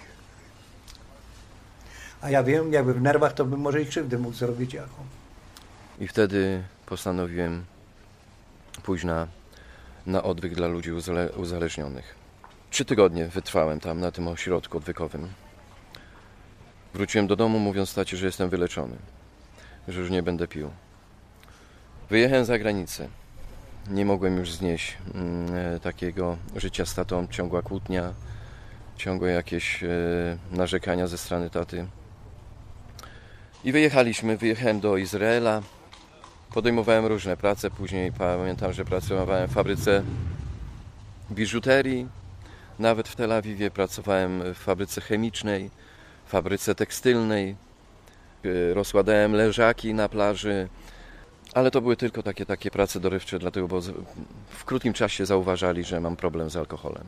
A ja wiem, jakby w nerwach, to bym może i krzywdę mógł zrobić jaką. I wtedy postanowiłem pójść na odwyk dla ludzi uzależnionych. 3 tygodnie wytrwałem tam, na tym ośrodku odwykowym. Wróciłem do domu, mówiąc tacie, że jestem wyleczony, że już nie będę pił. Wyjechałem za granicę. Nie mogłem już znieść takiego życia z tatą, ciągła kłótnia, ciągłe jakieś narzekania ze strony taty. I wyjechałem do Izraela, podejmowałem różne prace, później pamiętam, że pracowałem w fabryce biżuterii, nawet w Tel Awiwie pracowałem w fabryce chemicznej, w fabryce tekstylnej, rozkładałem leżaki na plaży, ale to były tylko takie prace dorywcze, dlatego, bo w krótkim czasie zauważali, że mam problem z alkoholem.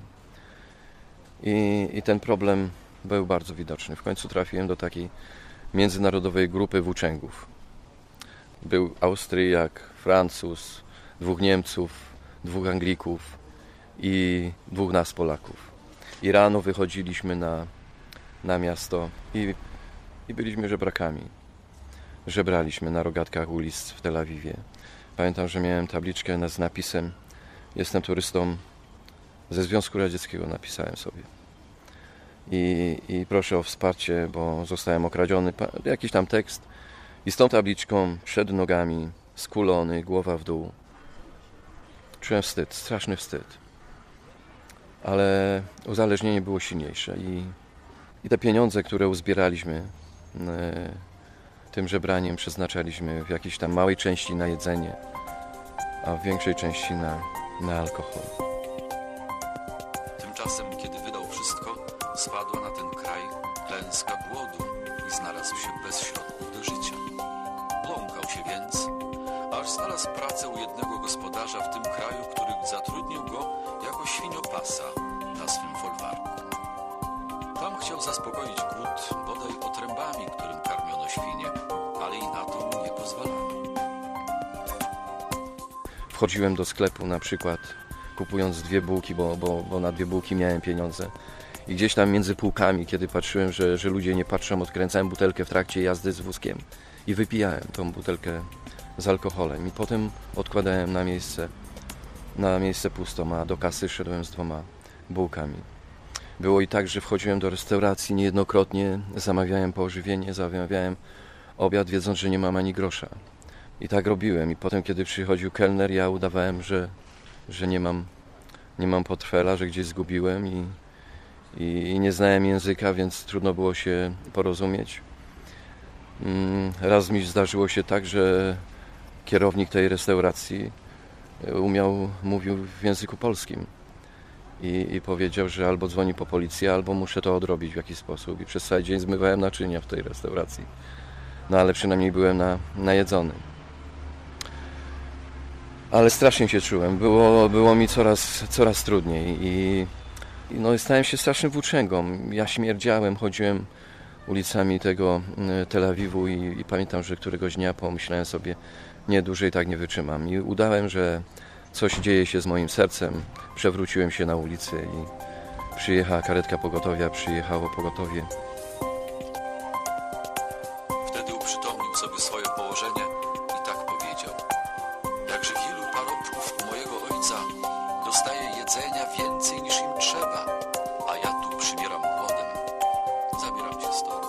I ten problem był bardzo widoczny. W końcu trafiłem do takiej międzynarodowej grupy włóczęgów. Był Austriak, Francuz, 2 Niemców, 2 Anglików i 2 nas Polaków. I rano wychodziliśmy na miasto i byliśmy żebrakami. Żebraliśmy na rogatkach ulic w Tel Awiwie. Pamiętam, że miałem tabliczkę z napisem: jestem turystą ze Związku Radzieckiego, napisałem sobie. I proszę o wsparcie, bo zostałem okradziony. Jakiś tam tekst. I z tą tabliczką przed nogami, skulony, głowa w dół. Czułem wstyd, straszny wstyd. Ale uzależnienie było silniejsze. I te pieniądze, które uzbieraliśmy tym żebraniem, przeznaczaliśmy w jakiejś tam małej części na jedzenie, a w większej części na alkohol. Tymczasem, kiedy wydał wszystko, spadła na ten kraj klęska głodu i znalazł się bez środków do życia. Błąkał się więc, aż znalazł pracę u jednego gospodarza w tym kraju, który zatrudnił go jako świniopasa na swym folwarku. Tam chciał zaspokoić głód bodaj otrębami, którym karmiono świnie, ale i na to mu nie pozwalano. Wchodziłem do sklepu na przykład, kupując 2 bułki, bo na 2 bułki miałem pieniądze. I gdzieś tam między półkami, kiedy patrzyłem, że ludzie nie patrzą, odkręcałem butelkę w trakcie jazdy z wózkiem i wypijałem tą butelkę z alkoholem. I potem odkładałem na miejsce pustą, a do kasy szedłem z 2 bułkami. Było i tak, że wchodziłem do restauracji niejednokrotnie, zamawiałem pożywienie, zamawiałem obiad, wiedząc, że nie mam ani grosza. I tak robiłem. I potem, kiedy przychodził kelner, ja udawałem, że nie mam portfela, że gdzieś zgubiłem i nie znałem języka, więc trudno było się porozumieć. Raz mi zdarzyło się tak, że kierownik tej restauracji mówił w języku polskim i powiedział, że albo dzwoni po policję, albo muszę to odrobić w jakiś sposób. I przez cały dzień zmywałem naczynia w tej restauracji. No ale przynajmniej byłem najedzony. Ale strasznie się czułem. Było mi coraz trudniej i stałem się strasznym włóczęgą. Ja śmierdziałem, chodziłem ulicami tego Tel Awiwu i pamiętam, że któregoś dnia pomyślałem sobie, nie, dłużej tak nie wytrzymam. I udałem, że coś dzieje się z moim sercem. Przewróciłem się na ulicy i przyjechała karetka pogotowia, przyjechało pogotowie. Wtedy uprzytomnił sobie swoje położenie i tak powiedział: jakże wielu parobków u mojego ojca dostaje jedzenia więcej niż im trzeba, a ja tu przymieram głodem. Zabieram się stąd.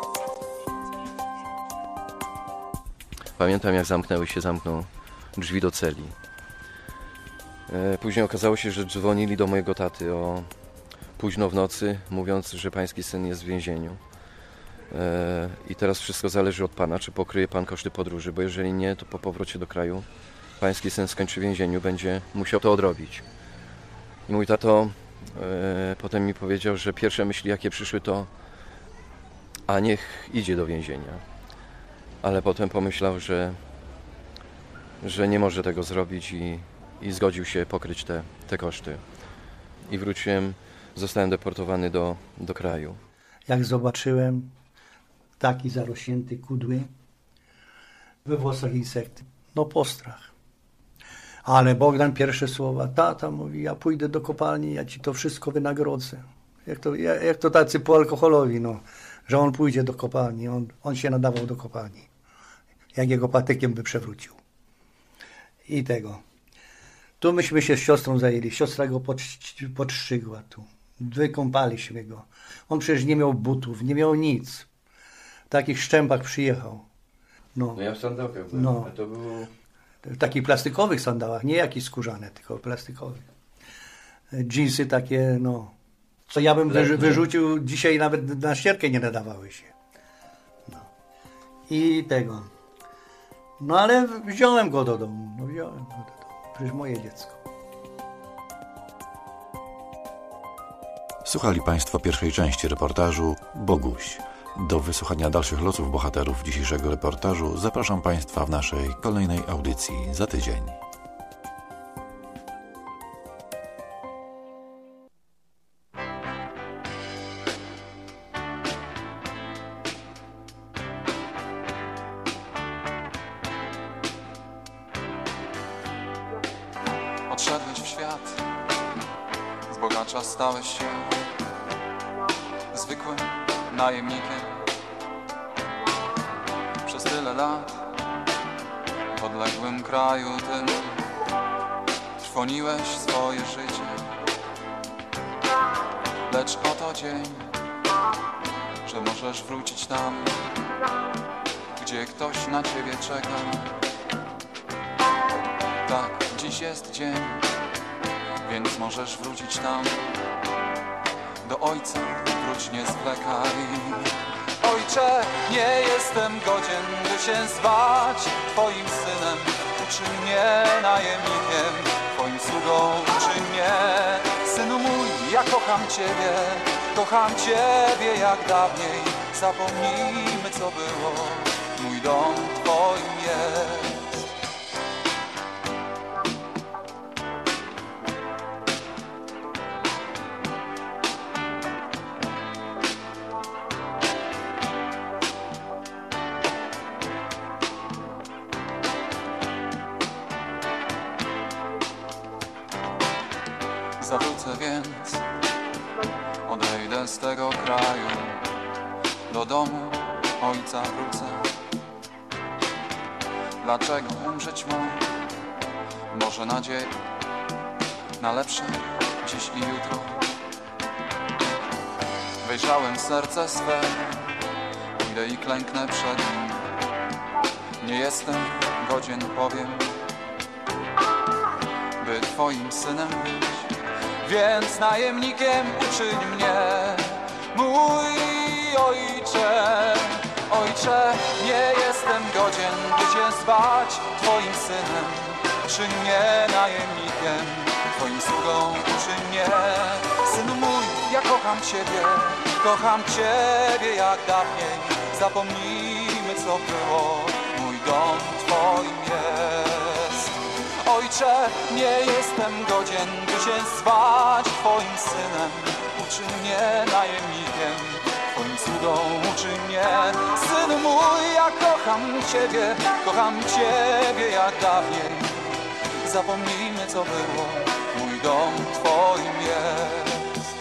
Pamiętam, jak zamknął drzwi do celi. Później okazało się, że dzwonili do mojego taty późno w nocy, mówiąc, że pański syn jest w więzieniu. I teraz wszystko zależy od pana, czy pokryje pan koszty podróży, bo jeżeli nie, to po powrocie do kraju pański syn skończy w więzieniu, będzie musiał to odrobić. I mój tato potem mi powiedział, że pierwsze myśli, jakie przyszły, to a niech idzie do więzienia. Ale potem pomyślał, że nie może tego zrobić i zgodził się pokryć te koszty. I wróciłem, zostałem deportowany do kraju. Jak zobaczyłem taki zarośnięty kudły, we włosach insekty, no postrach. Ale Bogdan pierwsze słowa, tata mówi, ja pójdę do kopalni, ja ci to wszystko wynagrodzę. Jak to tacy poalkoholowi, no, że on pójdzie do kopalni, on się nadawał do kopalni. Jak jego patykiem by przewrócił. I tego. Tu myśmy się z siostrą zajęli. Siostra go podszczygła tu. Wykąpaliśmy go. On przecież nie miał butów, nie miał nic. W takich szczępach przyjechał. No ja w sandałkach byłem. No. To było... W takich plastikowych sandałach, nie jakieś skórzane, tylko plastikowych. Dżinsy takie, no. Co ja bym wyrzucił, dzisiaj nawet na ścierkę nie nadawały się. No. I tego. No ale wziąłem go do domu. Przecież moje dziecko. Słuchali Państwo pierwszej części reportażu Boguś. Do wysłuchania dalszych losów bohaterów dzisiejszego reportażu zapraszam Państwa w naszej kolejnej audycji za tydzień. Odszedłeś w świat, z bogacza stałeś się zwykłym najemnikiem. Przez tyle lat w odległym kraju tym trwoniłeś swoje życie. Lecz oto dzień, że możesz wrócić tam, gdzie ktoś na ciebie czeka. Tak, dziś jest dzień, więc możesz wrócić tam. Do ojca wróć, nie zwlekaj. Ojcze, nie jestem godzien, by się zwać Twoim synem. Uczyń mnie najemnikiem, Twoim sługą uczyń mnie. Synu mój, ja kocham Ciebie jak dawniej. Zapomnijmy, co było, mój dom Twoim jest. Zawrócę więc, odejdę z tego kraju, do domu ojca wrócę. Dlaczego umrzeć mam? Może nadzieję na lepsze dziś i jutro. Wejrzałem w serce swe, pójdę i klęknę przed nim. Nie jestem godzien, powiem, by Twoim synem być. Więc najemnikiem uczyń mnie, mój ojcze. Ojcze, nie jestem godzien, by Cię zwać Twoim synem. Czyń mnie najemnikiem, Twoim sługą uczyń mnie. Synu mój, ja kocham Ciebie jak dawniej. Zapomnijmy, co było, mój dom Twoim jest. Ojcze, nie jestem godzien, by Cię zwać Twoim synem. Uczyń mnie najemnikiem, Twoim sługą uczyń mnie. Synu mój, ja kocham Ciebie jak dawniej. Zapomnijmy, co było, mój dom Twoim jest.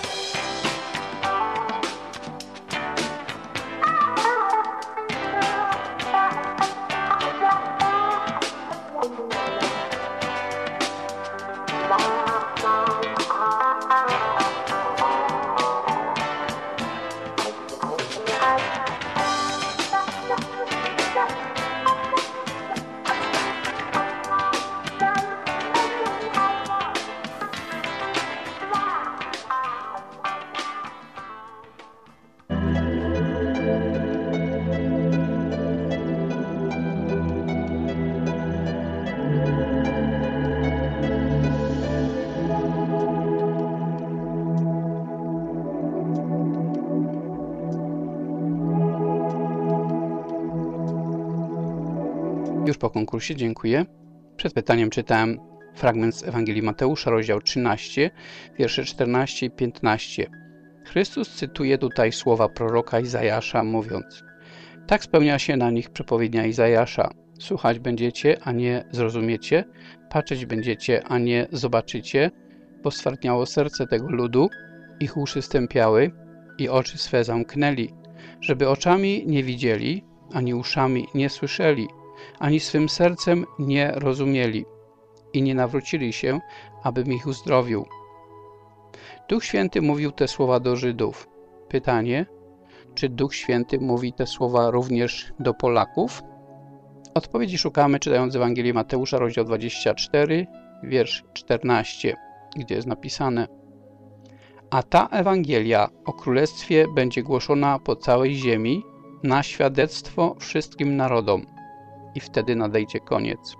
Już po konkursie, dziękuję. Przed pytaniem czytałem fragment z Ewangelii Mateusza, rozdział 13, wiersze 14 i 15. Chrystus cytuje tutaj słowa proroka Izajasza, mówiąc: tak spełnia się na nich przepowiednia Izajasza. Słuchać będziecie, a nie zrozumiecie, patrzeć będziecie, a nie zobaczycie, bo stwardniało serce tego ludu, ich uszy stępiały i oczy swe zamknęli, żeby oczami nie widzieli, ani uszami nie słyszeli, ani swym sercem nie rozumieli i nie nawrócili się, abym ich uzdrowił. Duch Święty mówił te słowa do Żydów. Pytanie, czy Duch Święty mówi te słowa również do Polaków? Odpowiedzi szukamy czytając Ewangelię Mateusza, rozdział 24, wiersz 14, gdzie jest napisane: a ta Ewangelia o Królestwie będzie głoszona po całej ziemi na świadectwo wszystkim narodom. I wtedy nadejdzie koniec.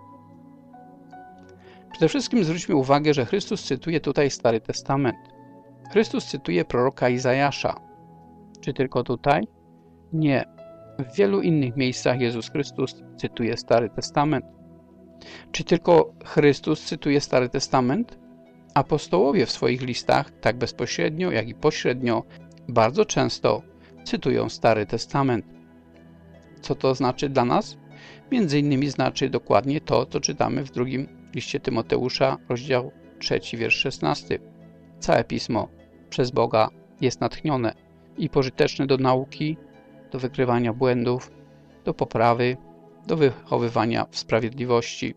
Przede wszystkim zwróćmy uwagę, że Chrystus cytuje tutaj Stary Testament. Chrystus cytuje proroka Izajasza. Czy tylko tutaj? Nie. W wielu innych miejscach Jezus Chrystus cytuje Stary Testament. Czy tylko Chrystus cytuje Stary Testament? Apostołowie w swoich listach, tak bezpośrednio, jak i pośrednio, bardzo często cytują Stary Testament. Co to znaczy dla nas? Między innymi znaczy dokładnie to, co czytamy w drugim liście Tymoteusza, rozdział 3, wiersz 16. Całe Pismo przez Boga jest natchnione i pożyteczne do nauki, do wykrywania błędów, do poprawy, do wychowywania w sprawiedliwości.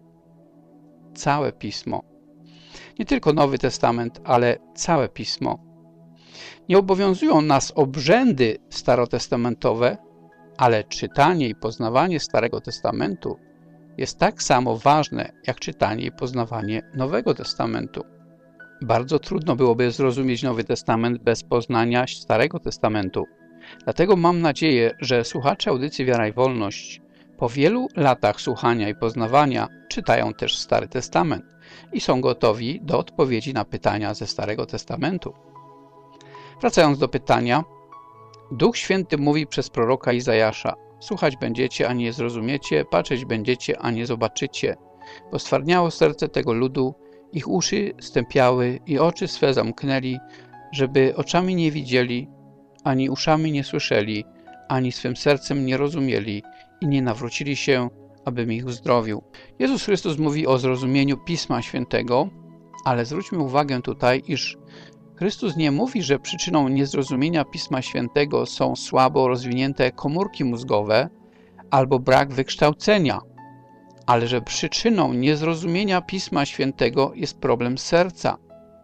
Całe Pismo. Nie tylko Nowy Testament, ale całe Pismo. Nie obowiązują nas obrzędy starotestamentowe, ale czytanie i poznawanie Starego Testamentu jest tak samo ważne, jak czytanie i poznawanie Nowego Testamentu. Bardzo trudno byłoby zrozumieć Nowy Testament bez poznania Starego Testamentu. Dlatego mam nadzieję, że słuchacze audycji Wiara i Wolność po wielu latach słuchania i poznawania czytają też Stary Testament i są gotowi do odpowiedzi na pytania ze Starego Testamentu. Wracając do pytania, Duch Święty mówi przez proroka Izajasza: słuchać będziecie, a nie zrozumiecie, patrzeć będziecie, a nie zobaczycie, bo stwardniało serce tego ludu, ich uszy stępiały i oczy swe zamknęli, żeby oczami nie widzieli, ani uszami nie słyszeli, ani swym sercem nie rozumieli i nie nawrócili się, abym ich uzdrowił. Jezus Chrystus mówi o zrozumieniu Pisma Świętego, ale zwróćmy uwagę tutaj, iż Chrystus nie mówi, że przyczyną niezrozumienia Pisma Świętego są słabo rozwinięte komórki mózgowe albo brak wykształcenia, ale że przyczyną niezrozumienia Pisma Świętego jest problem serca.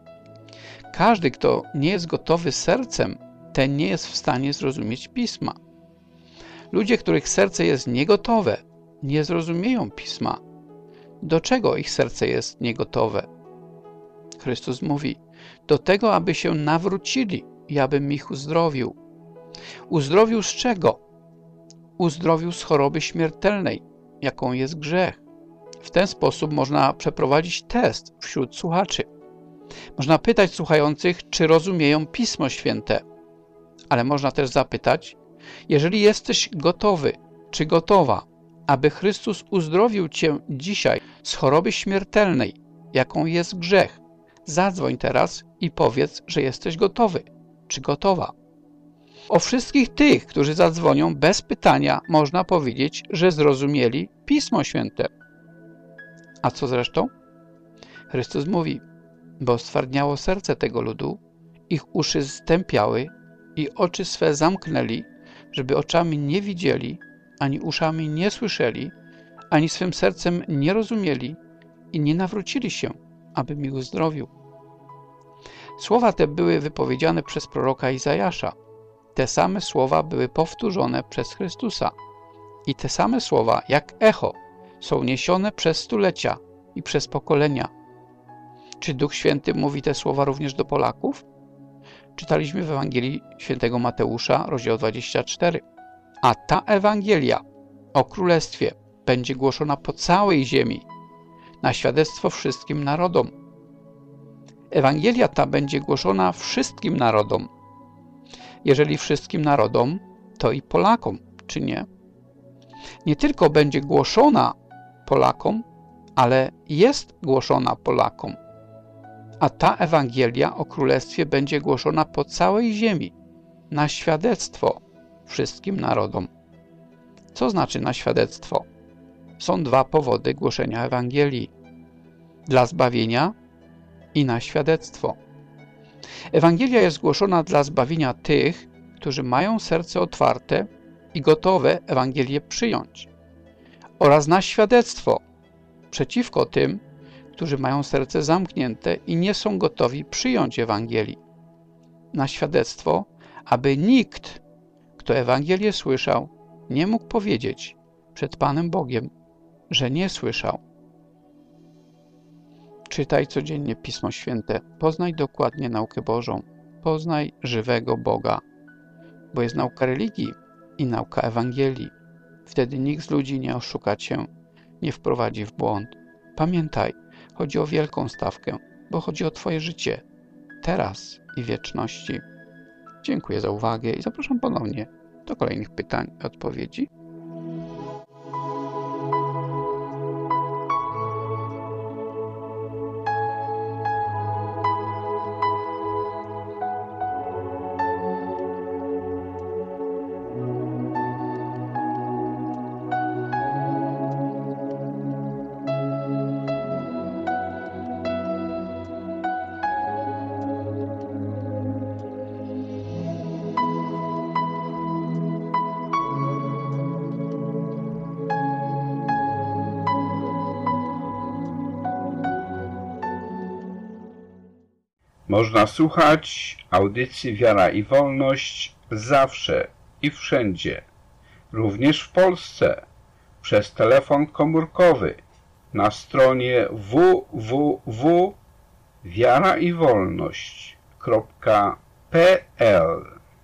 Każdy, kto nie jest gotowy sercem, ten nie jest w stanie zrozumieć Pisma. Ludzie, których serce jest niegotowe, nie zrozumieją Pisma. Do czego ich serce jest niegotowe? Chrystus mówi: do tego, aby się nawrócili i abym ich uzdrowił. Uzdrowił z czego? uzdrowił z choroby śmiertelnej, jaką jest grzech. W ten sposób można przeprowadzić test wśród słuchaczy. Można pytać słuchających, czy rozumieją Pismo Święte, ale można też zapytać, jeżeli jesteś gotowy czy gotowa, aby Chrystus uzdrowił cię dzisiaj z choroby śmiertelnej, jaką jest grzech, zadzwoń teraz i powiedz, że jesteś gotowy czy gotowa. O wszystkich tych, którzy zadzwonią bez pytania, można powiedzieć, że zrozumieli Pismo Święte. A co zresztą? Chrystus mówi, bo stwardniało serce tego ludu, ich uszy stępiały i oczy swe zamknęli, żeby oczami nie widzieli, ani uszami nie słyszeli, ani swym sercem nie rozumieli i nie nawrócili się, aby mi uzdrowił. Słowa te były wypowiedziane przez proroka Izajasza. Te same słowa były powtórzone przez Chrystusa. I te same słowa, jak echo, są niesione przez stulecia i przez pokolenia. Czy Duch Święty mówi te słowa również do Polaków? Czytaliśmy w Ewangelii Świętego Mateusza, rozdział 24. A ta Ewangelia o Królestwie będzie głoszona po całej ziemi, na świadectwo wszystkim narodom. Ewangelia ta będzie głoszona wszystkim narodom. Jeżeli wszystkim narodom, to i Polakom, czy nie? Nie tylko będzie głoszona Polakom, ale jest głoszona Polakom. A ta Ewangelia o Królestwie będzie głoszona po całej ziemi, na świadectwo wszystkim narodom. Co znaczy na świadectwo? Są dwa powody głoszenia Ewangelii. Dla zbawienia i na świadectwo. Ewangelia jest głoszona dla zbawienia tych, którzy mają serce otwarte i gotowe Ewangelię przyjąć, oraz na świadectwo przeciwko tym, którzy mają serce zamknięte i nie są gotowi przyjąć Ewangelii. Na świadectwo, aby nikt, kto Ewangelię słyszał, nie mógł powiedzieć przed Panem Bogiem, że nie słyszał. Czytaj codziennie Pismo Święte, poznaj dokładnie naukę Bożą, poznaj żywego Boga, bo jest nauka religii i nauka Ewangelii. Wtedy nikt z ludzi nie oszuka cię, nie wprowadzi w błąd. Pamiętaj, chodzi o wielką stawkę, bo chodzi o twoje życie, teraz i wieczności. Dziękuję za uwagę i zapraszam ponownie do kolejnych pytań i odpowiedzi. Można słuchać audycji Wiara i Wolność zawsze i wszędzie, również w Polsce, przez telefon komórkowy na stronie www.wiaraiwolność.pl.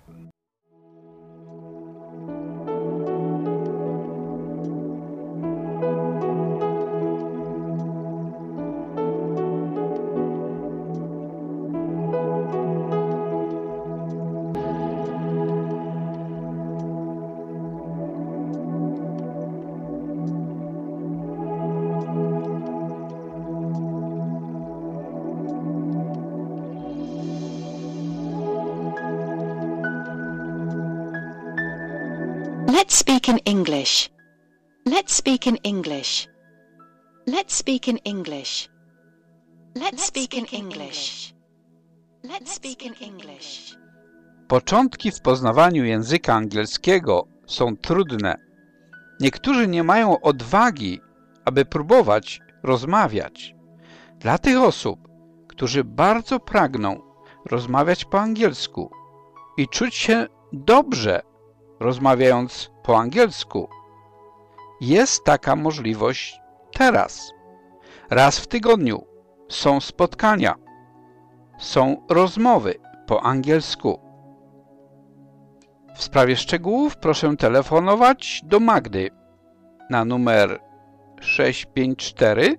Let's speak in English. Let's speak in English. Let's speak in English. Let's speak in English. Let's speak in English. Początki w poznawaniu języka angielskiego są trudne. Niektórzy nie mają odwagi, aby próbować rozmawiać. Dla tych osób, którzy bardzo pragną rozmawiać po angielsku i czuć się dobrze rozmawiając po angielsku, jest taka możliwość teraz. Raz w tygodniu są spotkania, są rozmowy po angielsku. W sprawie szczegółów proszę telefonować do Magdy na numer 654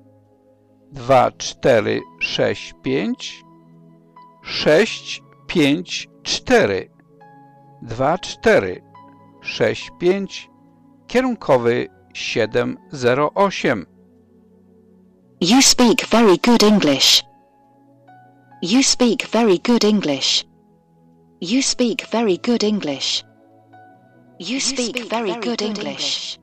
2465 654 2465 kierunkowy 708. You speak very good English. You speak very good English. You speak very good English. You speak very good English.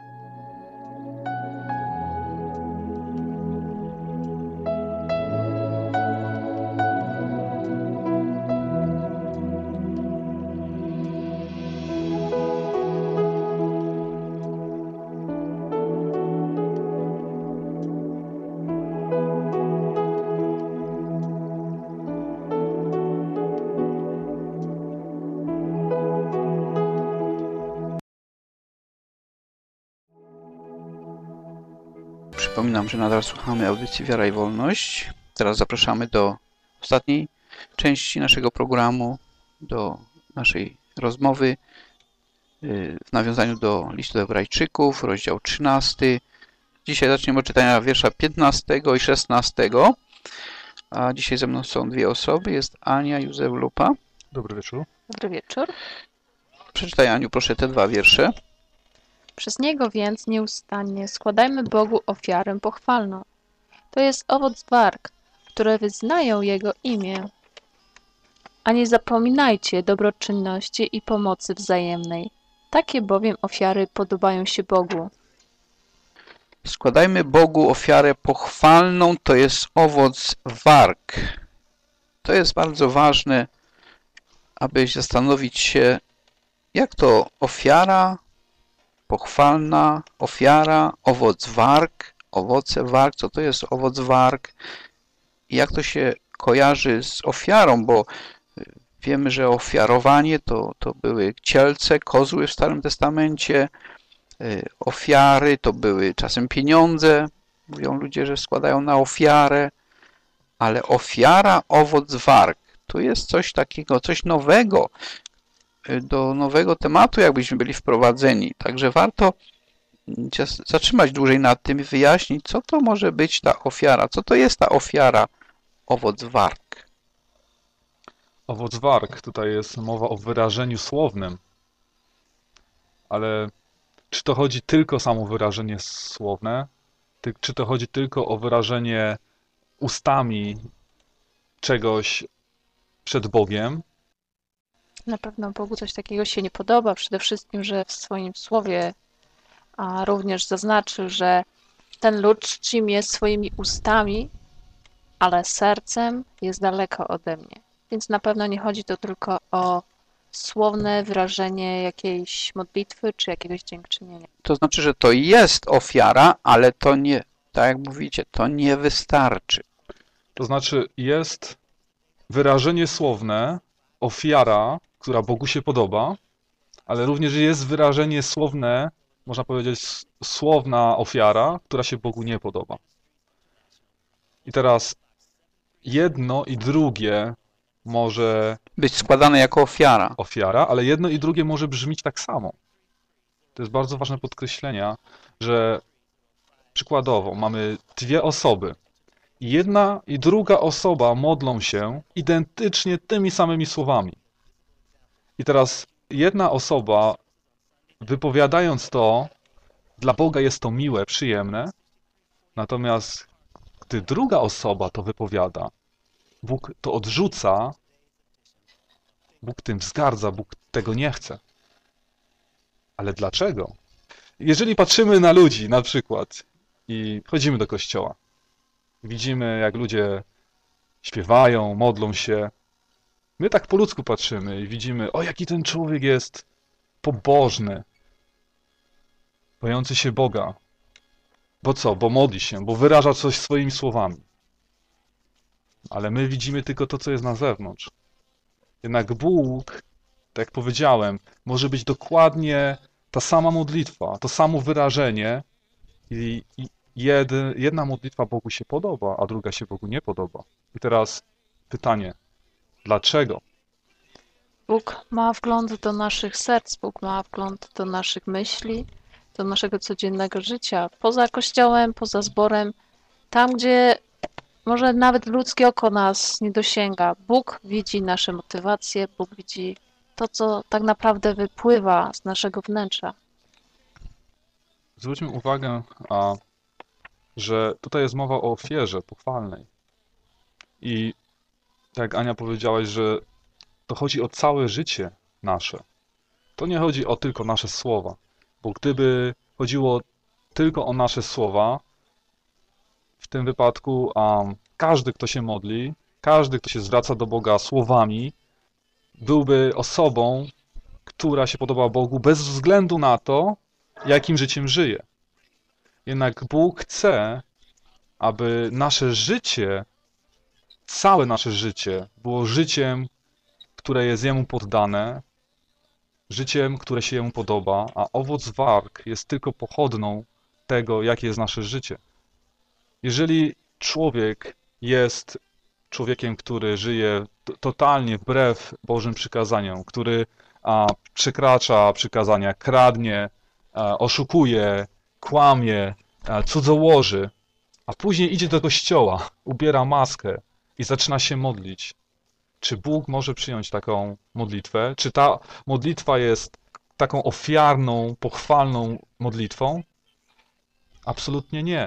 Przypominam, że nadal słuchamy audycji Wiara i Wolność. Teraz zapraszamy do ostatniej części naszego programu, do naszej rozmowy w nawiązaniu do listu do Hebrajczyków, rozdział 13. Dzisiaj zaczniemy od czytania wiersza 15 i 16. A dzisiaj ze mną są dwie osoby. Jest Ania Józef Lupa. Dobry wieczór. Dobry wieczór. Przeczytaj, Aniu, proszę te dwa wiersze. Przez Niego więc nieustannie składajmy Bogu ofiarę pochwalną. To jest owoc warg, które wyznają Jego imię. A nie zapominajcie dobroczynności i pomocy wzajemnej. Takie bowiem ofiary podobają się Bogu. Składajmy Bogu ofiarę pochwalną, to jest owoc warg. To jest bardzo ważne, aby zastanowić się, jak to ofiara pochwalna, ofiara, owoc warg, owoce warg, co to jest owoc warg i jak to się kojarzy z ofiarą, bo wiemy, że ofiarowanie to były cielce, kozły w Starym Testamencie, ofiary to były czasem pieniądze, mówią ludzie, że składają na ofiarę, ale ofiara, owoc warg, to jest coś takiego, coś nowego, do nowego tematu, jakbyśmy byli wprowadzeni. Także warto się zatrzymać dłużej nad tym i wyjaśnić, co to może być ta ofiara, co to jest ta ofiara, owoc warg. Owoc warg, tutaj jest mowa o wyrażeniu słownym, ale czy to chodzi tylko o samo wyrażenie słowne, czy to chodzi tylko o wyrażenie ustami czegoś przed Bogiem? Na pewno Bogu coś takiego się nie podoba. Przede wszystkim, że w swoim słowie również zaznaczył, że ten lud czci mnie swoimi ustami, ale sercem jest daleko ode mnie. Więc na pewno nie chodzi to tylko o słowne wyrażenie jakiejś modlitwy czy jakiegoś dziękczynienia. To znaczy, że to jest ofiara, ale to nie, tak jak mówicie, to nie wystarczy. To znaczy jest wyrażenie słowne, ofiara, która Bogu się podoba, ale również jest wyrażenie słowne, można powiedzieć słowna ofiara, która się Bogu nie podoba. I teraz jedno i drugie może być składane jako ofiara. Ofiara, ale jedno i drugie może brzmieć tak samo. To jest bardzo ważne podkreślenia, że przykładowo mamy dwie osoby. Jedna i druga osoba modlą się identycznie tymi samymi słowami. I teraz jedna osoba, wypowiadając to, dla Boga jest to miłe, przyjemne, natomiast gdy druga osoba to wypowiada, Bóg to odrzuca, Bóg tym wzgardza, Bóg tego nie chce. Ale dlaczego? Jeżeli patrzymy na ludzi na przykład i chodzimy do kościoła, widzimy, jak ludzie śpiewają, modlą się. My tak po ludzku patrzymy i widzimy, o jaki ten człowiek jest pobożny, bojący się Boga. Bo co? Bo modli się, bo wyraża coś swoimi słowami. Ale my widzimy tylko to, co jest na zewnątrz. Jednak Bóg, tak jak powiedziałem, może być dokładnie ta sama modlitwa, to samo wyrażenie i jedna modlitwa Bogu się podoba, a druga się Bogu nie podoba. I teraz pytanie, dlaczego? Bóg ma wgląd do naszych serc, Bóg ma wgląd do naszych myśli, do naszego codziennego życia, poza Kościołem, poza zborem, tam gdzie może nawet ludzkie oko nas nie dosięga. Bóg widzi nasze motywacje, Bóg widzi to, co tak naprawdę wypływa z naszego wnętrza. Zwróćmy uwagę, że tutaj jest mowa o ofierze pochwalnej. I tak jak Ania powiedziałaś, że to chodzi o całe życie nasze. To nie chodzi o tylko nasze słowa, bo gdyby chodziło tylko o nasze słowa, w tym wypadku każdy, kto się modli, każdy, kto się zwraca do Boga słowami, byłby osobą, która się podoba Bogu bez względu na to, jakim życiem żyje. Jednak Bóg chce, aby nasze życie, całe nasze życie było życiem, które jest Jemu poddane, życiem, które się Jemu podoba, a owoc warg jest tylko pochodną tego, jakie jest nasze życie. Jeżeli człowiek jest człowiekiem, który żyje totalnie wbrew Bożym przykazaniom, który przekracza przykazania, kradnie, oszukuje, kłamie, cudzołoży, a później idzie do kościoła, ubiera maskę i zaczyna się modlić, czy Bóg może przyjąć taką modlitwę? Czy ta modlitwa jest taką ofiarną, pochwalną modlitwą? Absolutnie nie.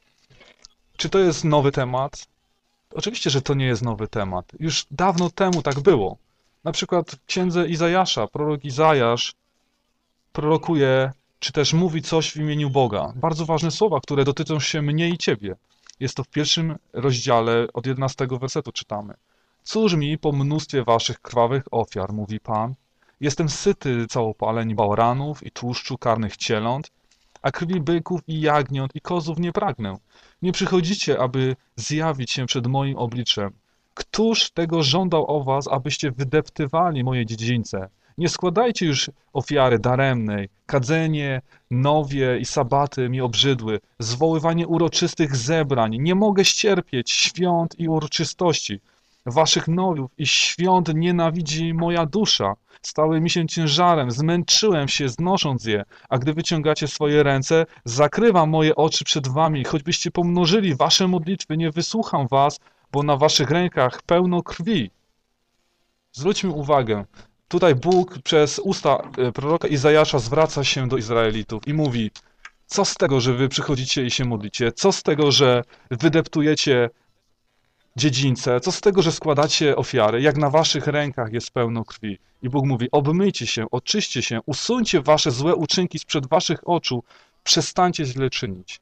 Czy to jest nowy temat? Oczywiście, że to nie jest nowy temat. Już dawno temu tak było. Na przykład w księdze Izajasza, prorok Izajasz prorokuje, czy też mówi coś w imieniu Boga. Bardzo ważne słowa, które dotyczą się mnie i ciebie. Jest to w 1 rozdziale od 11 wersetu czytamy. Cóż mi po mnóstwie waszych krwawych ofiar, mówi Pan. Jestem syty całopaleń baranów i tłuszczu karnych cieląt, a krwi byków i jagniąt i kozów nie pragnę. Nie przychodzicie, aby zjawić się przed moim obliczem. Któż tego żądał o was, abyście wydeptywali moje dziedzińce? Nie składajcie już ofiary daremnej. Kadzenie, nowie i sabaty mi obrzydły. Zwoływanie uroczystych zebrań. Nie mogę ścierpieć świąt i uroczystości. Waszych nowiów i świąt nienawidzi moja dusza. Stały mi się ciężarem, zmęczyłem się znosząc je, a gdy wyciągacie swoje ręce, zakrywam moje oczy przed wami. Choćbyście pomnożyli wasze modlitwy, nie wysłucham was, bo na waszych rękach pełno krwi. Zwróćmy uwagę, tutaj Bóg przez usta proroka Izajasza zwraca się do Izraelitów i mówi, co z tego, że wy przychodzicie i się modlicie, co z tego, że wydeptujecie dziedzińce, co z tego, że składacie ofiary, jak na waszych rękach jest pełno krwi. I Bóg mówi, obmyjcie się, oczyście się, usuńcie wasze złe uczynki sprzed waszych oczu, przestańcie źle czynić.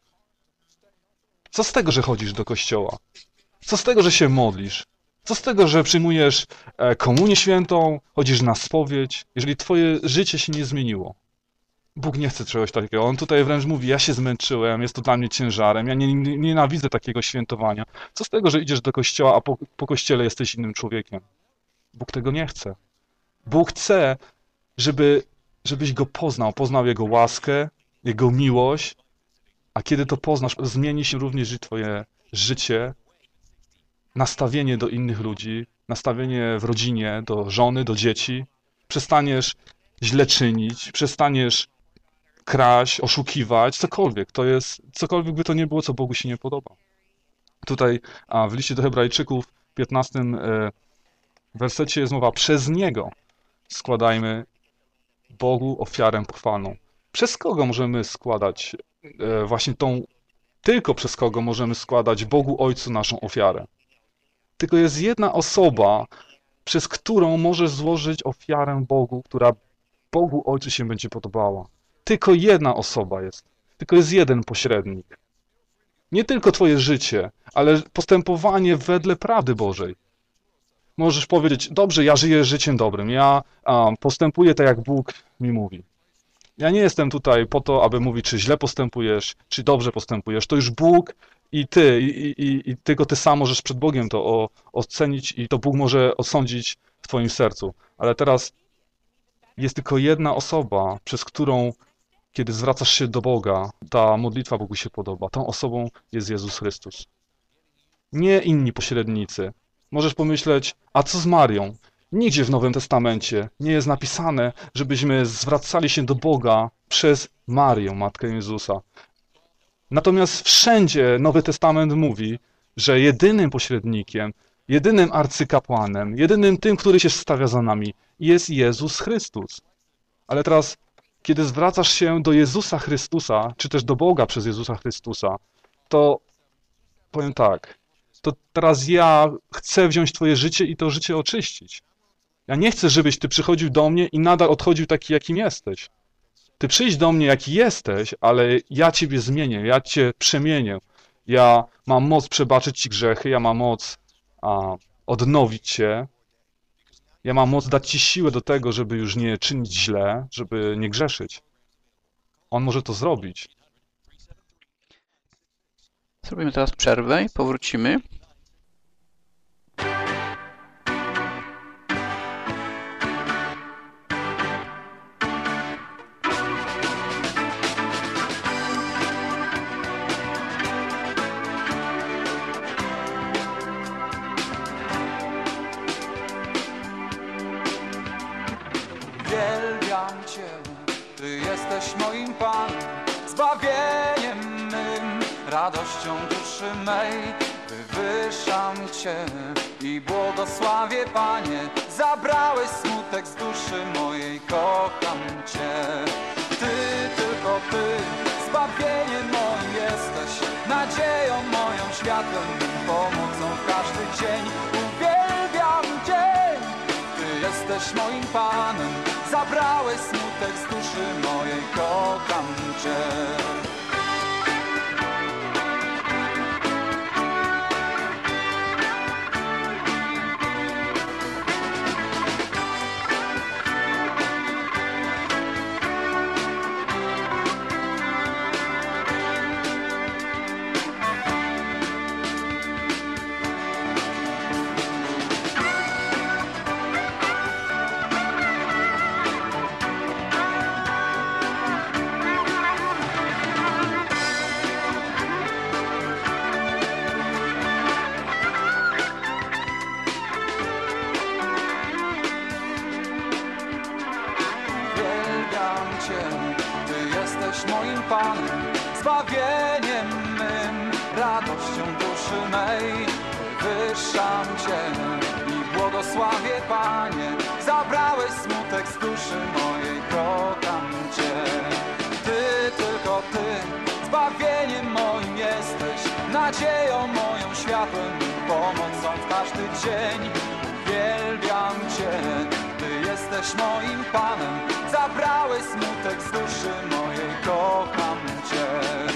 Co z tego, że chodzisz do kościoła? Co z tego, że się modlisz? Co z tego, że przyjmujesz komunię świętą, chodzisz na spowiedź, jeżeli twoje życie się nie zmieniło? Bóg nie chce czegoś takiego. On tutaj wręcz mówi, ja się zmęczyłem, jest to dla mnie ciężarem, ja nienawidzę takiego świętowania. Co z tego, że idziesz do kościoła, a po kościele jesteś innym człowiekiem? Bóg tego nie chce. Bóg chce, żebyś Go poznał Jego łaskę, Jego miłość, a kiedy to poznasz, zmieni się również twoje życie, nastawienie do innych ludzi, nastawienie w rodzinie, do żony, do dzieci. Przestaniesz źle czynić, przestaniesz kraść, oszukiwać, cokolwiek. To jest, cokolwiek by to nie było, co Bogu się nie podoba. Tutaj w liście do Hebrajczyków w 15 wersecie jest mowa, przez Niego składajmy Bogu ofiarę pochwalną. Przez kogo możemy składać właśnie tylko przez kogo możemy składać Bogu Ojcu naszą ofiarę? Tylko jest jedna osoba, przez którą możesz złożyć ofiarę Bogu, która Bogu Ojcu się będzie podobała. Tylko jedna osoba jest. Tylko jest jeden pośrednik. Nie tylko twoje życie, ale postępowanie wedle prawdy Bożej. Możesz powiedzieć, dobrze, ja żyję życiem dobrym, ja postępuję tak, jak Bóg mi mówi. Ja nie jestem tutaj po to, aby mówić, czy źle postępujesz, czy dobrze postępujesz. To już Bóg i ty, i tylko ty sam możesz przed Bogiem to ocenić i to Bóg może osądzić w twoim sercu. Ale teraz jest tylko jedna osoba, przez którą, kiedy zwracasz się do Boga, ta modlitwa Bogu się podoba. Tą osobą jest Jezus Chrystus. Nie inni pośrednicy. Możesz pomyśleć, a co z Marią? Nigdzie w Nowym Testamencie nie jest napisane, żebyśmy zwracali się do Boga przez Marię, Matkę Jezusa. Natomiast wszędzie Nowy Testament mówi, że jedynym pośrednikiem, jedynym arcykapłanem, jedynym tym, który się wstawia za nami, jest Jezus Chrystus. Ale teraz, kiedy zwracasz się do Jezusa Chrystusa, czy też do Boga przez Jezusa Chrystusa, to powiem tak, to teraz ja chcę wziąć Twoje życie i to życie oczyścić. Ja nie chcę, żebyś Ty przychodził do mnie i nadal odchodził taki, jakim jesteś. Ty przyjdź do mnie, jaki jesteś, ale ja Ciebie zmienię, ja Cię przemienię. Ja mam moc przebaczyć Ci grzechy, ja mam moc odnowić Cię. Ja mam moc dać Ci siłę do tego, żeby już nie czynić źle, żeby nie grzeszyć. On może to zrobić. Zrobimy teraz przerwę i powrócimy. Uwielbiam Cię, Ty jesteś moim Panem, zbawieniem mym, radością duszy mej. Wywyższam Cię i błogosławię, Panie, zabrałeś smutek z duszy mojej, kocham Cię. Ty, tylko Ty, zbawieniem moim jesteś, nadzieją moją, światłem, pomocą w każdy dzień. Uwielbiam Cię, Ty jesteś moim Panem, zabrałeś smutek z duszy mojej, kocham Cię. Moim Panem, zbawieniem mym, radością duszy mej. Wywyższam Cię i błogosławię, Panie, zabrałeś smutek z duszy mojej, kocham Cię. Ty, tylko Ty, zbawieniem moim jesteś, nadzieją moją, światłem, pomocą w każdy dzień. Uwielbiam Cię, Ty jesteś moim Panem, zabrałeś smutek z duszy mojej, kocham Cię.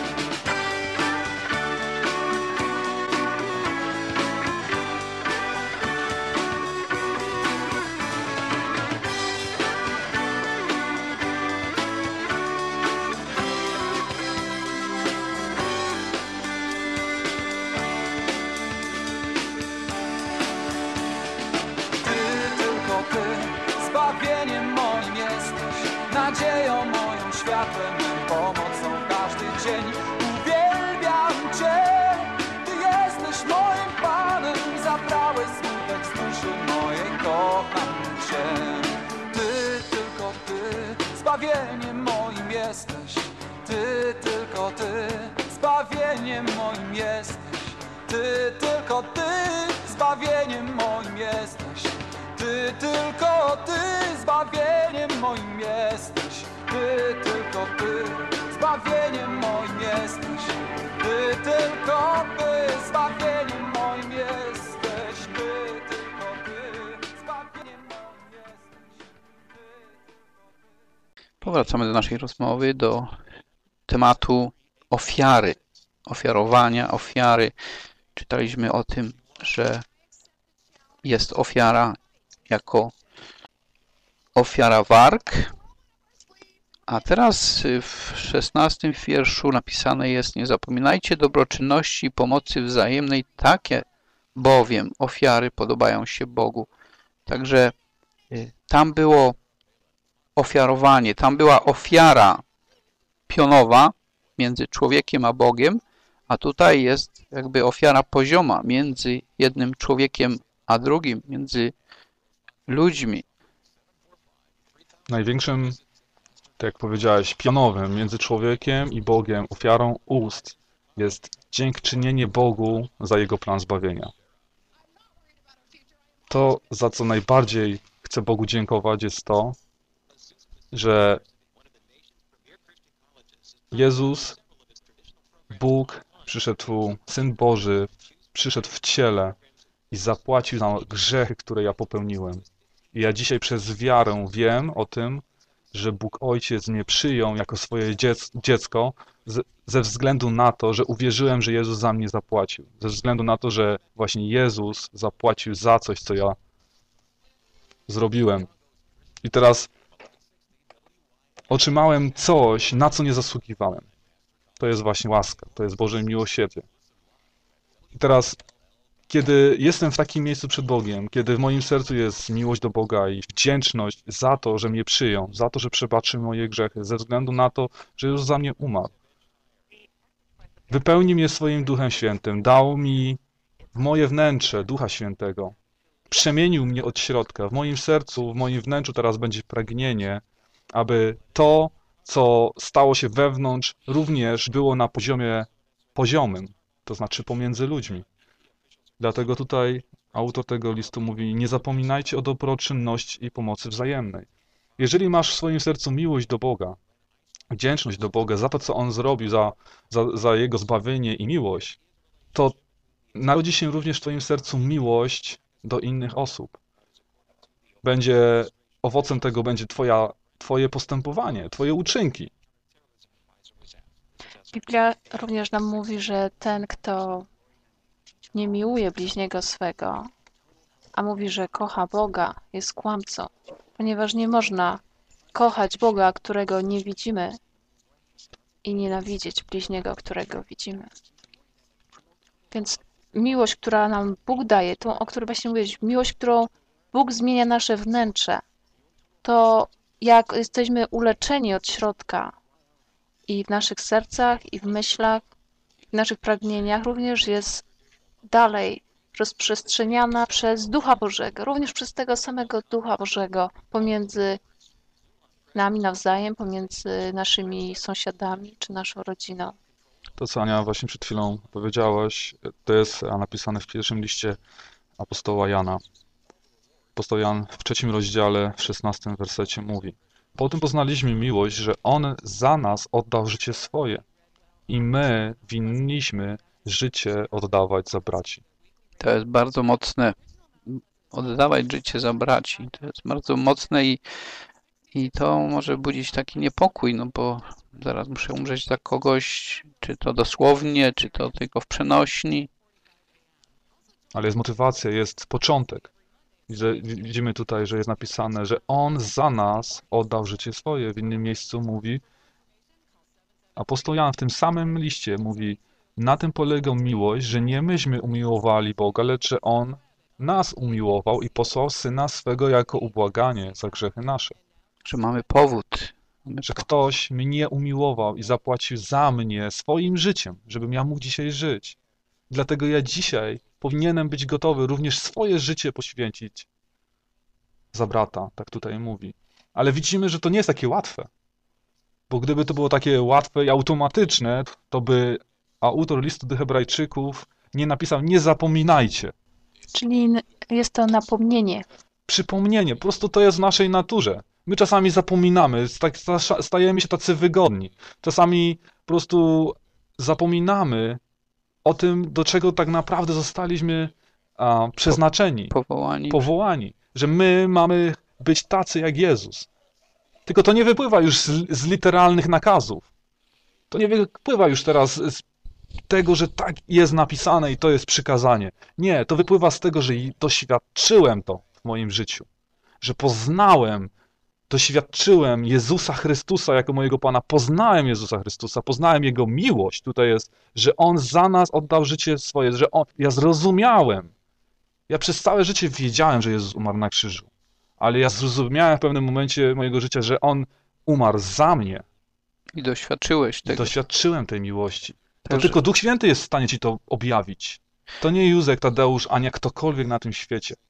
Zbawieniem moim jesteś, nadzieją moją, światłem, pomocą w każdy dzień. Uwielbiam Cię, Ty jesteś moim Panem, zabrałeś smutek z duszy mojej, kocham Cię. Ty, tylko Ty, zbawieniem moim jesteś. Ty, tylko Ty, zbawieniem moim jesteś. Ty, tylko Ty, zbawieniem moim jesteś. Ty, tylko Ty, zbawieniem moim jesteś. Ty, tylko Ty, zbawieniem moim jesteś. Ty, tylko Ty, zbawieniem moim jesteś. Ty, tylko Ty, zbawieniem moim jesteś. Powracamy do naszej rozmowy, do tematu ofiary, ofiarowania, ofiary. Czytaliśmy o tym, że jest ofiara jako ofiara warg, a teraz w 16 wierszu napisane jest: nie zapominajcie dobroczynności i pomocy wzajemnej, takie bowiem ofiary podobają się Bogu. Także tam było ofiarowanie, tam była ofiara pionowa między człowiekiem a Bogiem, a tutaj jest jakby ofiara pozioma między jednym człowiekiem a drugim, między ludźmi. Największym, tak jak powiedziałeś, pionowym między człowiekiem i Bogiem, ofiarą ust jest dziękczynienie Bogu za Jego plan zbawienia. To, za co najbardziej chcę Bogu dziękować, jest to, że Jezus, Bóg, przyszedł, Syn Boży, przyszedł w ciele i zapłacił za grzechy, które ja popełniłem. I ja dzisiaj przez wiarę wiem o tym, że Bóg Ojciec mnie przyjął jako swoje dziecko ze względu na to, że uwierzyłem, że Jezus za mnie zapłacił. Ze względu na to, że właśnie Jezus zapłacił za coś, co ja zrobiłem. I teraz otrzymałem coś, na co nie zasługiwałem. To jest właśnie łaska, to jest Boże miłosierdzie. I teraz, kiedy jestem w takim miejscu przed Bogiem, kiedy w moim sercu jest miłość do Boga i wdzięczność za to, że mnie przyjął, za to, że przebaczył moje grzechy, ze względu na to, że już za mnie umarł. Wypełnił mnie swoim Duchem Świętym, dał mi w moje wnętrze Ducha Świętego, przemienił mnie od środka. W moim sercu, w moim wnętrzu teraz będzie pragnienie, aby to, co stało się wewnątrz, również było na poziomie poziomym, to znaczy pomiędzy ludźmi. Dlatego tutaj autor tego listu mówi: nie zapominajcie o dobroczynności i pomocy wzajemnej. Jeżeli masz w swoim sercu miłość do Boga, wdzięczność do Boga za to, co On zrobił, za Jego zbawienie i miłość, to narodzi się również w twoim sercu miłość do innych osób. Owocem tego będzie twoje postępowanie, twoje uczynki. Biblia również nam mówi, że ten, kto nie miłuje bliźniego swego, a mówi, że kocha Boga, jest kłamcą, ponieważ nie można kochać Boga, którego nie widzimy, i nienawidzieć bliźniego, którego widzimy. Więc miłość, która nam Bóg daje, tą, o której właśnie mówiłeś, miłość, którą Bóg zmienia nasze wnętrze, to jak jesteśmy uleczeni od środka i w naszych sercach, i w myślach, w naszych pragnieniach, również jest dalej rozprzestrzeniana przez Ducha Bożego, również przez tego samego Ducha Bożego pomiędzy nami nawzajem, pomiędzy naszymi sąsiadami czy naszą rodziną. To, co Ania właśnie przed chwilą powiedziałaś, to jest napisane w pierwszym liście apostoła Jana. Apostoł Jan w 3 rozdziale, w 16 wersecie mówi: po tym poznaliśmy miłość, że On za nas oddał życie swoje i my winniśmy życie oddawać za braci. To jest bardzo mocne. Oddawać życie za braci. To jest bardzo mocne i to może budzić taki niepokój, no bo zaraz muszę umrzeć za kogoś, czy to dosłownie, czy to tylko w przenośni. Ale jest motywacja, jest początek. Widzimy tutaj, że jest napisane, że On za nas oddał życie swoje. W innym miejscu mówi, apostoł Jan w tym samym liście mówi: na tym polega miłość, że nie myśmy umiłowali Boga, lecz że On nas umiłował i posłał Syna swego jako ubłaganie za grzechy nasze. Że mamy powód. Że ktoś mnie umiłował i zapłacił za mnie swoim życiem, żebym ja mógł dzisiaj żyć. Dlatego ja dzisiaj powinienem być gotowy również swoje życie poświęcić za brata, tak tutaj mówi. Ale widzimy, że to nie jest takie łatwe. Bo gdyby to było takie łatwe i automatyczne, to by autor listu do Hebrajczyków nie napisał: nie zapominajcie. Czyli jest to napomnienie. Przypomnienie, po prostu to jest w naszej naturze. My czasami zapominamy, stajemy się tacy wygodni. Czasami po prostu zapominamy o tym, do czego tak naprawdę zostaliśmy przeznaczeni, powołani. Że my mamy być tacy jak Jezus. Tylko to nie wypływa już z literalnych nakazów. To nie wypływa już teraz z tego, że tak jest napisane i to jest przykazanie. Nie, to wypływa z tego, że doświadczyłem to w moim życiu. Że poznałem, doświadczyłem Jezusa Chrystusa jako mojego Pana. Poznałem Jezusa Chrystusa, poznałem Jego miłość. Tutaj jest, że On za nas oddał życie swoje, że ja zrozumiałem. Ja przez całe życie wiedziałem, że Jezus umarł na krzyżu. Ale ja zrozumiałem w pewnym momencie mojego życia, że On umarł za mnie. I doświadczyłeś tego. Doświadczyłem tej miłości. To tylko Duch Święty jest w stanie ci to objawić. To nie Józek, Tadeusz, Ania, ktokolwiek na tym świecie.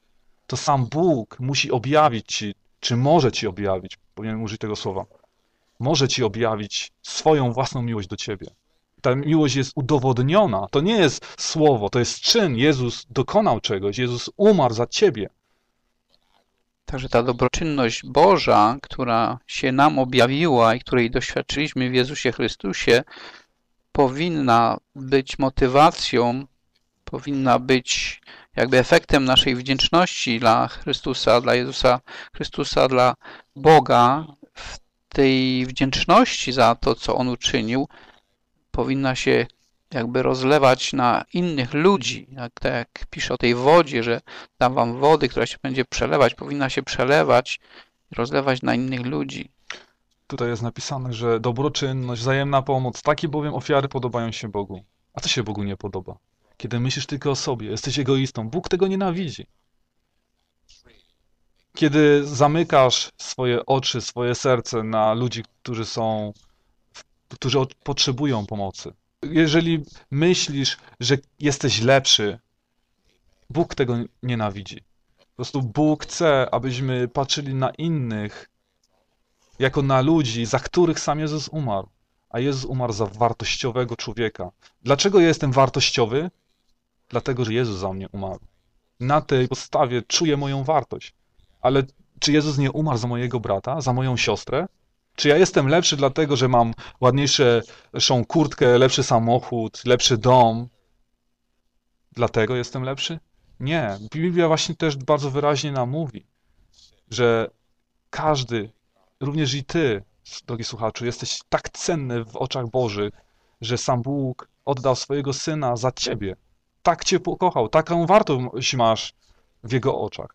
to sam Bóg musi objawić ci, czy może ci objawić, powinienem użyć tego słowa, może ci objawić swoją własną miłość do ciebie. Ta miłość jest udowodniona. To nie jest słowo, to jest czyn. Jezus dokonał czegoś. Jezus umarł za ciebie. Także ta dobroczynność Boża, która się nam objawiła i której doświadczyliśmy w Jezusie Chrystusie, powinna być motywacją, powinna być jakby efektem naszej wdzięczności dla Chrystusa, dla Jezusa Chrystusa, dla Boga. W tej wdzięczności za to, co On uczynił, powinna się jakby rozlewać na innych ludzi. Tak jak pisze o tej wodzie, że dam wam wody, która się będzie przelewać, powinna się przelewać i rozlewać na innych ludzi. Tutaj jest napisane, że dobroczynność, wzajemna pomoc, takie bowiem ofiary podobają się Bogu. A co się Bogu nie podoba? Kiedy myślisz tylko o sobie, jesteś egoistą. Bóg tego nienawidzi. Kiedy zamykasz swoje oczy, swoje serce na ludzi, którzy potrzebują pomocy. Jeżeli myślisz, że jesteś lepszy, Bóg tego nienawidzi. Po prostu Bóg chce, abyśmy patrzyli na innych jako na ludzi, za których sam Jezus umarł. A Jezus umarł za wartościowego człowieka. Dlaczego ja jestem wartościowy? Dlatego, że Jezus za mnie umarł. Na tej podstawie czuję moją wartość. Ale czy Jezus nie umarł za mojego brata, za moją siostrę? Czy ja jestem lepszy dlatego, że mam ładniejszą kurtkę, lepszy samochód, lepszy dom? Dlatego jestem lepszy? Nie. Biblia właśnie też bardzo wyraźnie nam mówi, że każdy, również i ty, drogi słuchaczu, jesteś tak cenny w oczach Bożych, że sam Bóg oddał swojego Syna za ciebie. Tak cię pokochał, taką wartość masz w Jego oczach.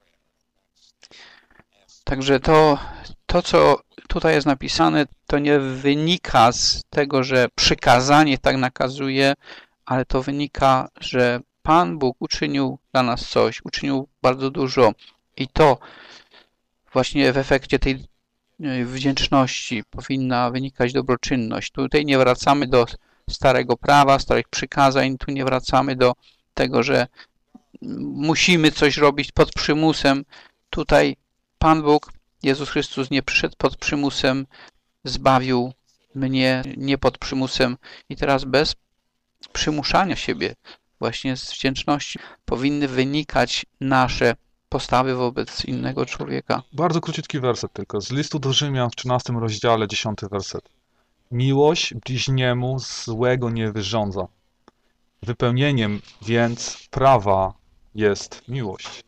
Także to, co tutaj jest napisane, to nie wynika z tego, że przykazanie tak nakazuje, ale to wynika, że Pan Bóg uczynił dla nas coś, uczynił bardzo dużo i to właśnie w efekcie tej wdzięczności powinna wynikać dobroczynność. Tutaj nie wracamy do starego prawa, starych przykazań, tu nie wracamy do tego, że musimy coś robić pod przymusem. Tutaj Pan Bóg, Jezus Chrystus nie przyszedł pod przymusem, zbawił mnie nie pod przymusem i teraz bez przymuszania siebie, właśnie z wdzięczności powinny wynikać nasze postawy wobec innego człowieka. Bardzo króciutki werset tylko. Z listu do Rzymian w 13 rozdziale, 10 werset. Miłość bliźniemu złego nie wyrządza. Wypełnieniem więc prawa jest miłość.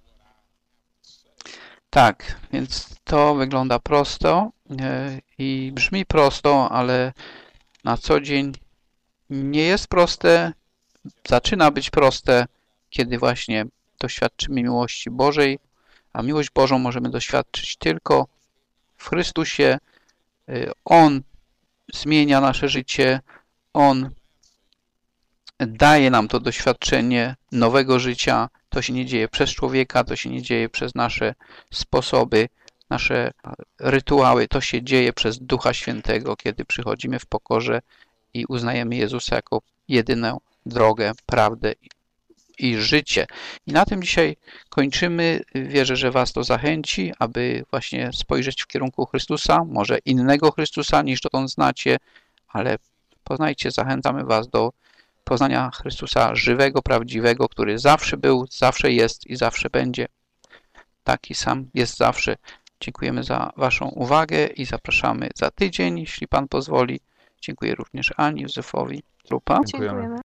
Tak, więc to wygląda prosto i brzmi prosto, ale na co dzień nie jest proste, zaczyna być proste, kiedy właśnie doświadczymy miłości Bożej, a miłość Bożą możemy doświadczyć tylko w Chrystusie. On zmienia nasze życie, On daje nam to doświadczenie nowego życia. To się nie dzieje przez człowieka, to się nie dzieje przez nasze sposoby, nasze rytuały. To się dzieje przez Ducha Świętego, kiedy przychodzimy w pokorze i uznajemy Jezusa jako jedyną drogę, prawdę i życie. I na tym dzisiaj kończymy. Wierzę, że Was to zachęci, aby właśnie spojrzeć w kierunku Chrystusa, może innego Chrystusa niż dotąd znacie, ale poznajcie, zachęcamy Was do poznania Chrystusa żywego, prawdziwego, który zawsze był, zawsze jest i zawsze będzie. Taki sam jest zawsze. Dziękujemy za Waszą uwagę i zapraszamy za tydzień, jeśli Pan pozwoli. Dziękuję również Ani, Józefowi, Trupa. Dziękujemy.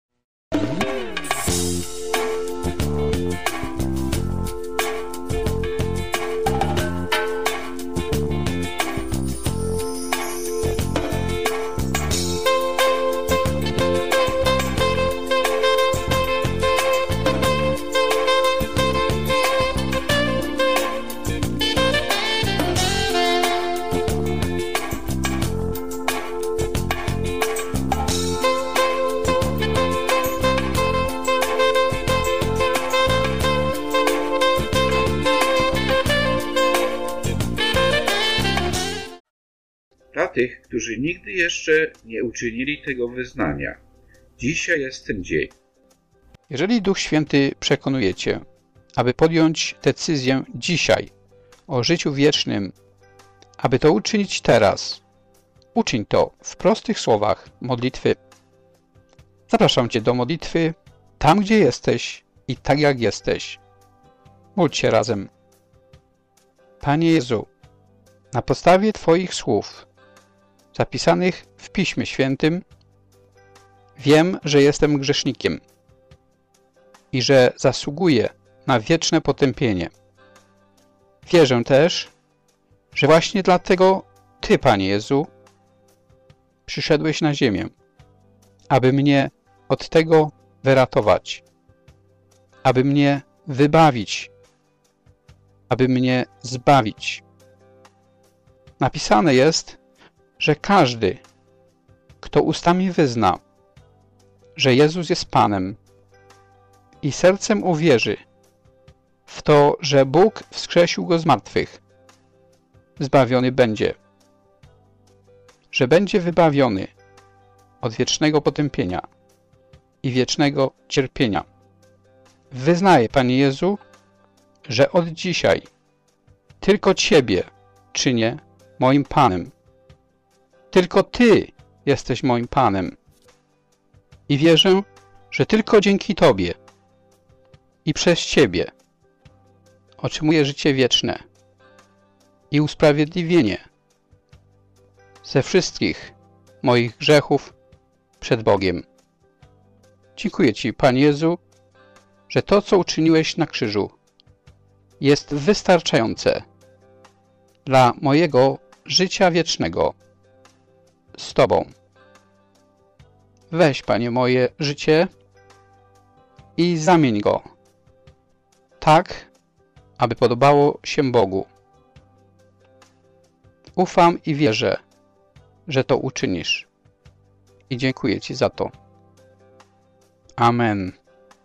Dla tych, którzy nigdy jeszcze nie uczynili tego wyznania, dzisiaj jest ten dzień. Jeżeli Duch Święty przekonuje Cię, aby podjąć decyzję dzisiaj o życiu wiecznym, aby to uczynić teraz. Uczyń to w prostych słowach modlitwy. Zapraszam Cię do modlitwy tam, gdzie jesteś i tak jak jesteś. Módl się razem. Panie Jezu, na podstawie Twoich słów zapisanych w Piśmie Świętym wiem, że jestem grzesznikiem i że zasługuję na wieczne potępienie. Wierzę też, że właśnie dlatego Ty, Panie Jezu, przyszedłeś na ziemię, aby mnie od tego wyratować, aby mnie wybawić, aby mnie zbawić. Napisane jest, że każdy, kto ustami wyzna, że Jezus jest Panem i sercem uwierzy w to, że Bóg wskrzesił Go z martwych, zbawiony będzie, że będzie wybawiony od wiecznego potępienia i wiecznego cierpienia. Wyznaję, Panie Jezu, że od dzisiaj tylko Ciebie czynię moim Panem. Tylko Ty jesteś moim Panem. I wierzę, że tylko dzięki Tobie i przez Ciebie otrzymuję życie wieczne i usprawiedliwienie ze wszystkich moich grzechów przed Bogiem. Dziękuję Ci, Panie Jezu, że to, co uczyniłeś na krzyżu, jest wystarczające dla mojego życia wiecznego z Tobą. Weź, Panie, moje życie i zamień go tak, aby podobało się Bogu. Ufam i wierzę, że to uczynisz. I dziękuję Ci za to. Amen.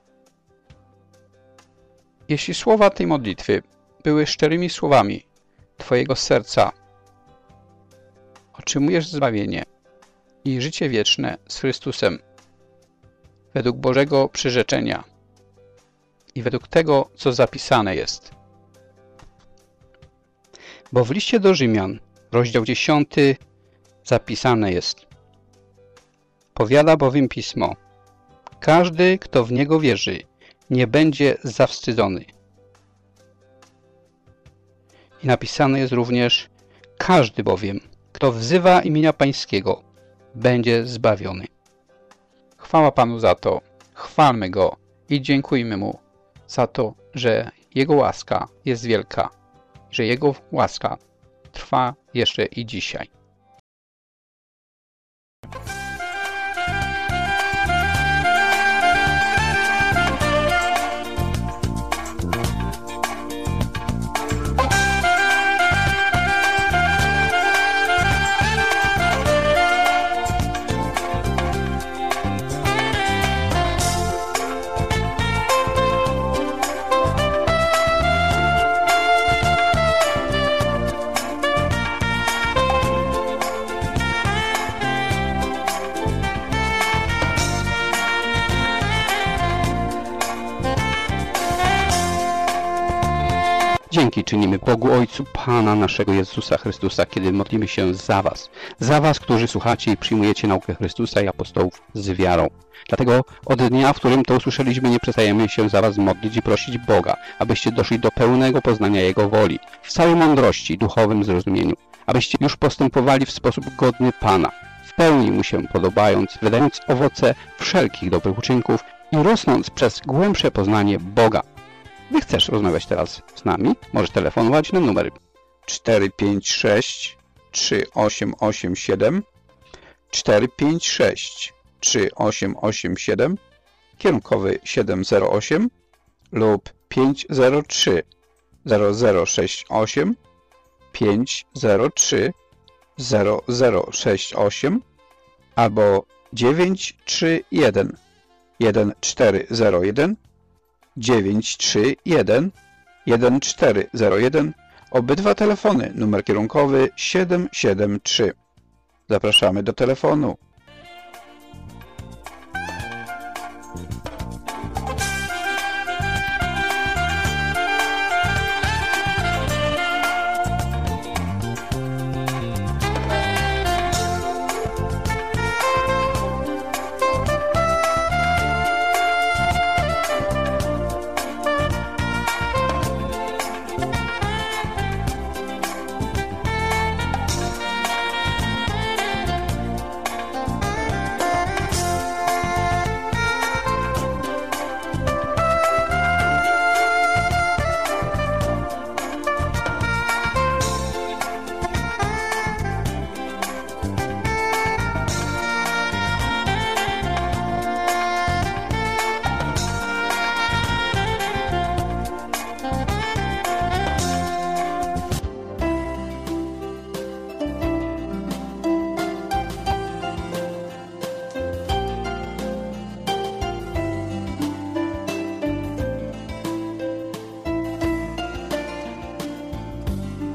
Jeśli słowa tej modlitwy były szczerymi słowami Twojego serca, otrzymujesz zbawienie i życie wieczne z Chrystusem według Bożego przyrzeczenia i według tego, co zapisane jest. Bo w liście do Rzymian, rozdział 10, zapisane jest: powiada bowiem Pismo: każdy, kto w Niego wierzy, nie będzie zawstydzony. I napisane jest również: każdy bowiem, kto wzywa imienia Pańskiego, będzie zbawiony. Chwała Panu za to, chwalmy Go i dziękujmy Mu za to, że Jego łaska jest wielka, że Jego łaska trwa jeszcze i dzisiaj. Dzięki czynimy Bogu Ojcu Pana naszego Jezusa Chrystusa, kiedy modlimy się za Was, którzy słuchacie i przyjmujecie naukę Chrystusa i apostołów z wiarą. Dlatego od dnia, w którym to usłyszeliśmy, nie przestajemy się za Was modlić i prosić Boga, abyście doszli do pełnego poznania Jego woli, w całej mądrości i duchowym zrozumieniu, abyście już postępowali w sposób godny Pana, w pełni Mu się podobając, wydając owoce wszelkich dobrych uczynków i rosnąc przez głębsze poznanie Boga. Gdy chcesz rozmawiać teraz z nami, możesz telefonować na numer 456 3887 456 3887 kierunkowy 708 lub 503 0068 503 0068 albo 931 1401 931 1401. Obydwa telefony, numer kierunkowy 773. Zapraszamy do telefonu.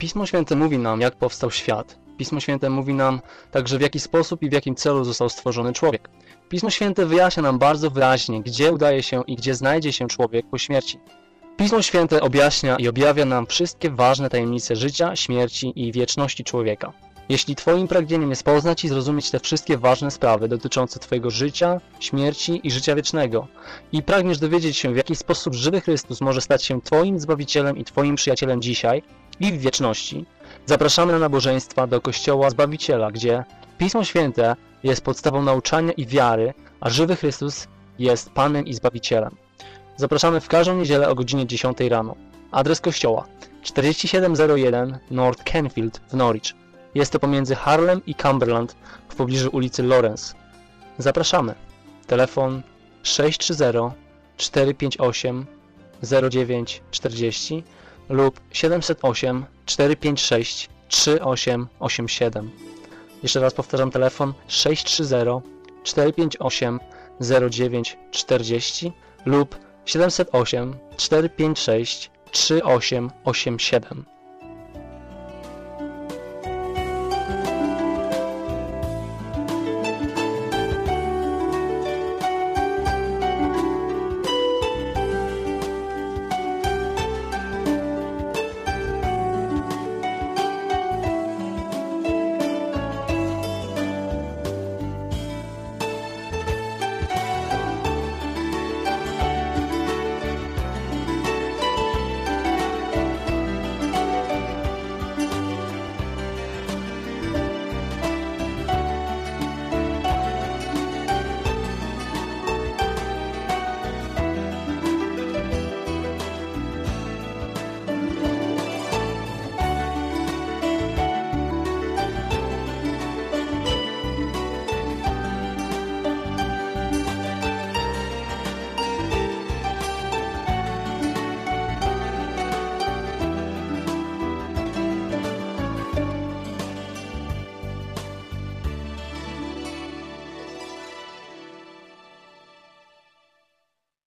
Pismo Święte mówi nam, jak powstał świat. Pismo Święte mówi nam także, w jaki sposób i w jakim celu został stworzony człowiek. Pismo Święte wyjaśnia nam bardzo wyraźnie, gdzie udaje się i gdzie znajdzie się człowiek po śmierci. Pismo Święte objaśnia i objawia nam wszystkie ważne tajemnice życia, śmierci i wieczności człowieka. Jeśli Twoim pragnieniem jest poznać i zrozumieć te wszystkie ważne sprawy dotyczące Twojego życia, śmierci i życia wiecznego i pragniesz dowiedzieć się, w jaki sposób żywy Chrystus może stać się Twoim Zbawicielem i Twoim przyjacielem dzisiaj i w wieczności, zapraszamy na nabożeństwa do Kościoła Zbawiciela, gdzie Pismo Święte jest podstawą nauczania i wiary, a żywy Chrystus jest Panem i Zbawicielem. Zapraszamy w każdą niedzielę o godzinie 10 rano. Adres kościoła 4701 North Canfield w Norwich. Jest to pomiędzy Harlem i Cumberland w pobliżu ulicy Lawrence. Zapraszamy. Telefon 630-458-0940 lub 708-456-3887. Jeszcze raz powtarzam telefon 630-458-0940 lub 708-456-3887.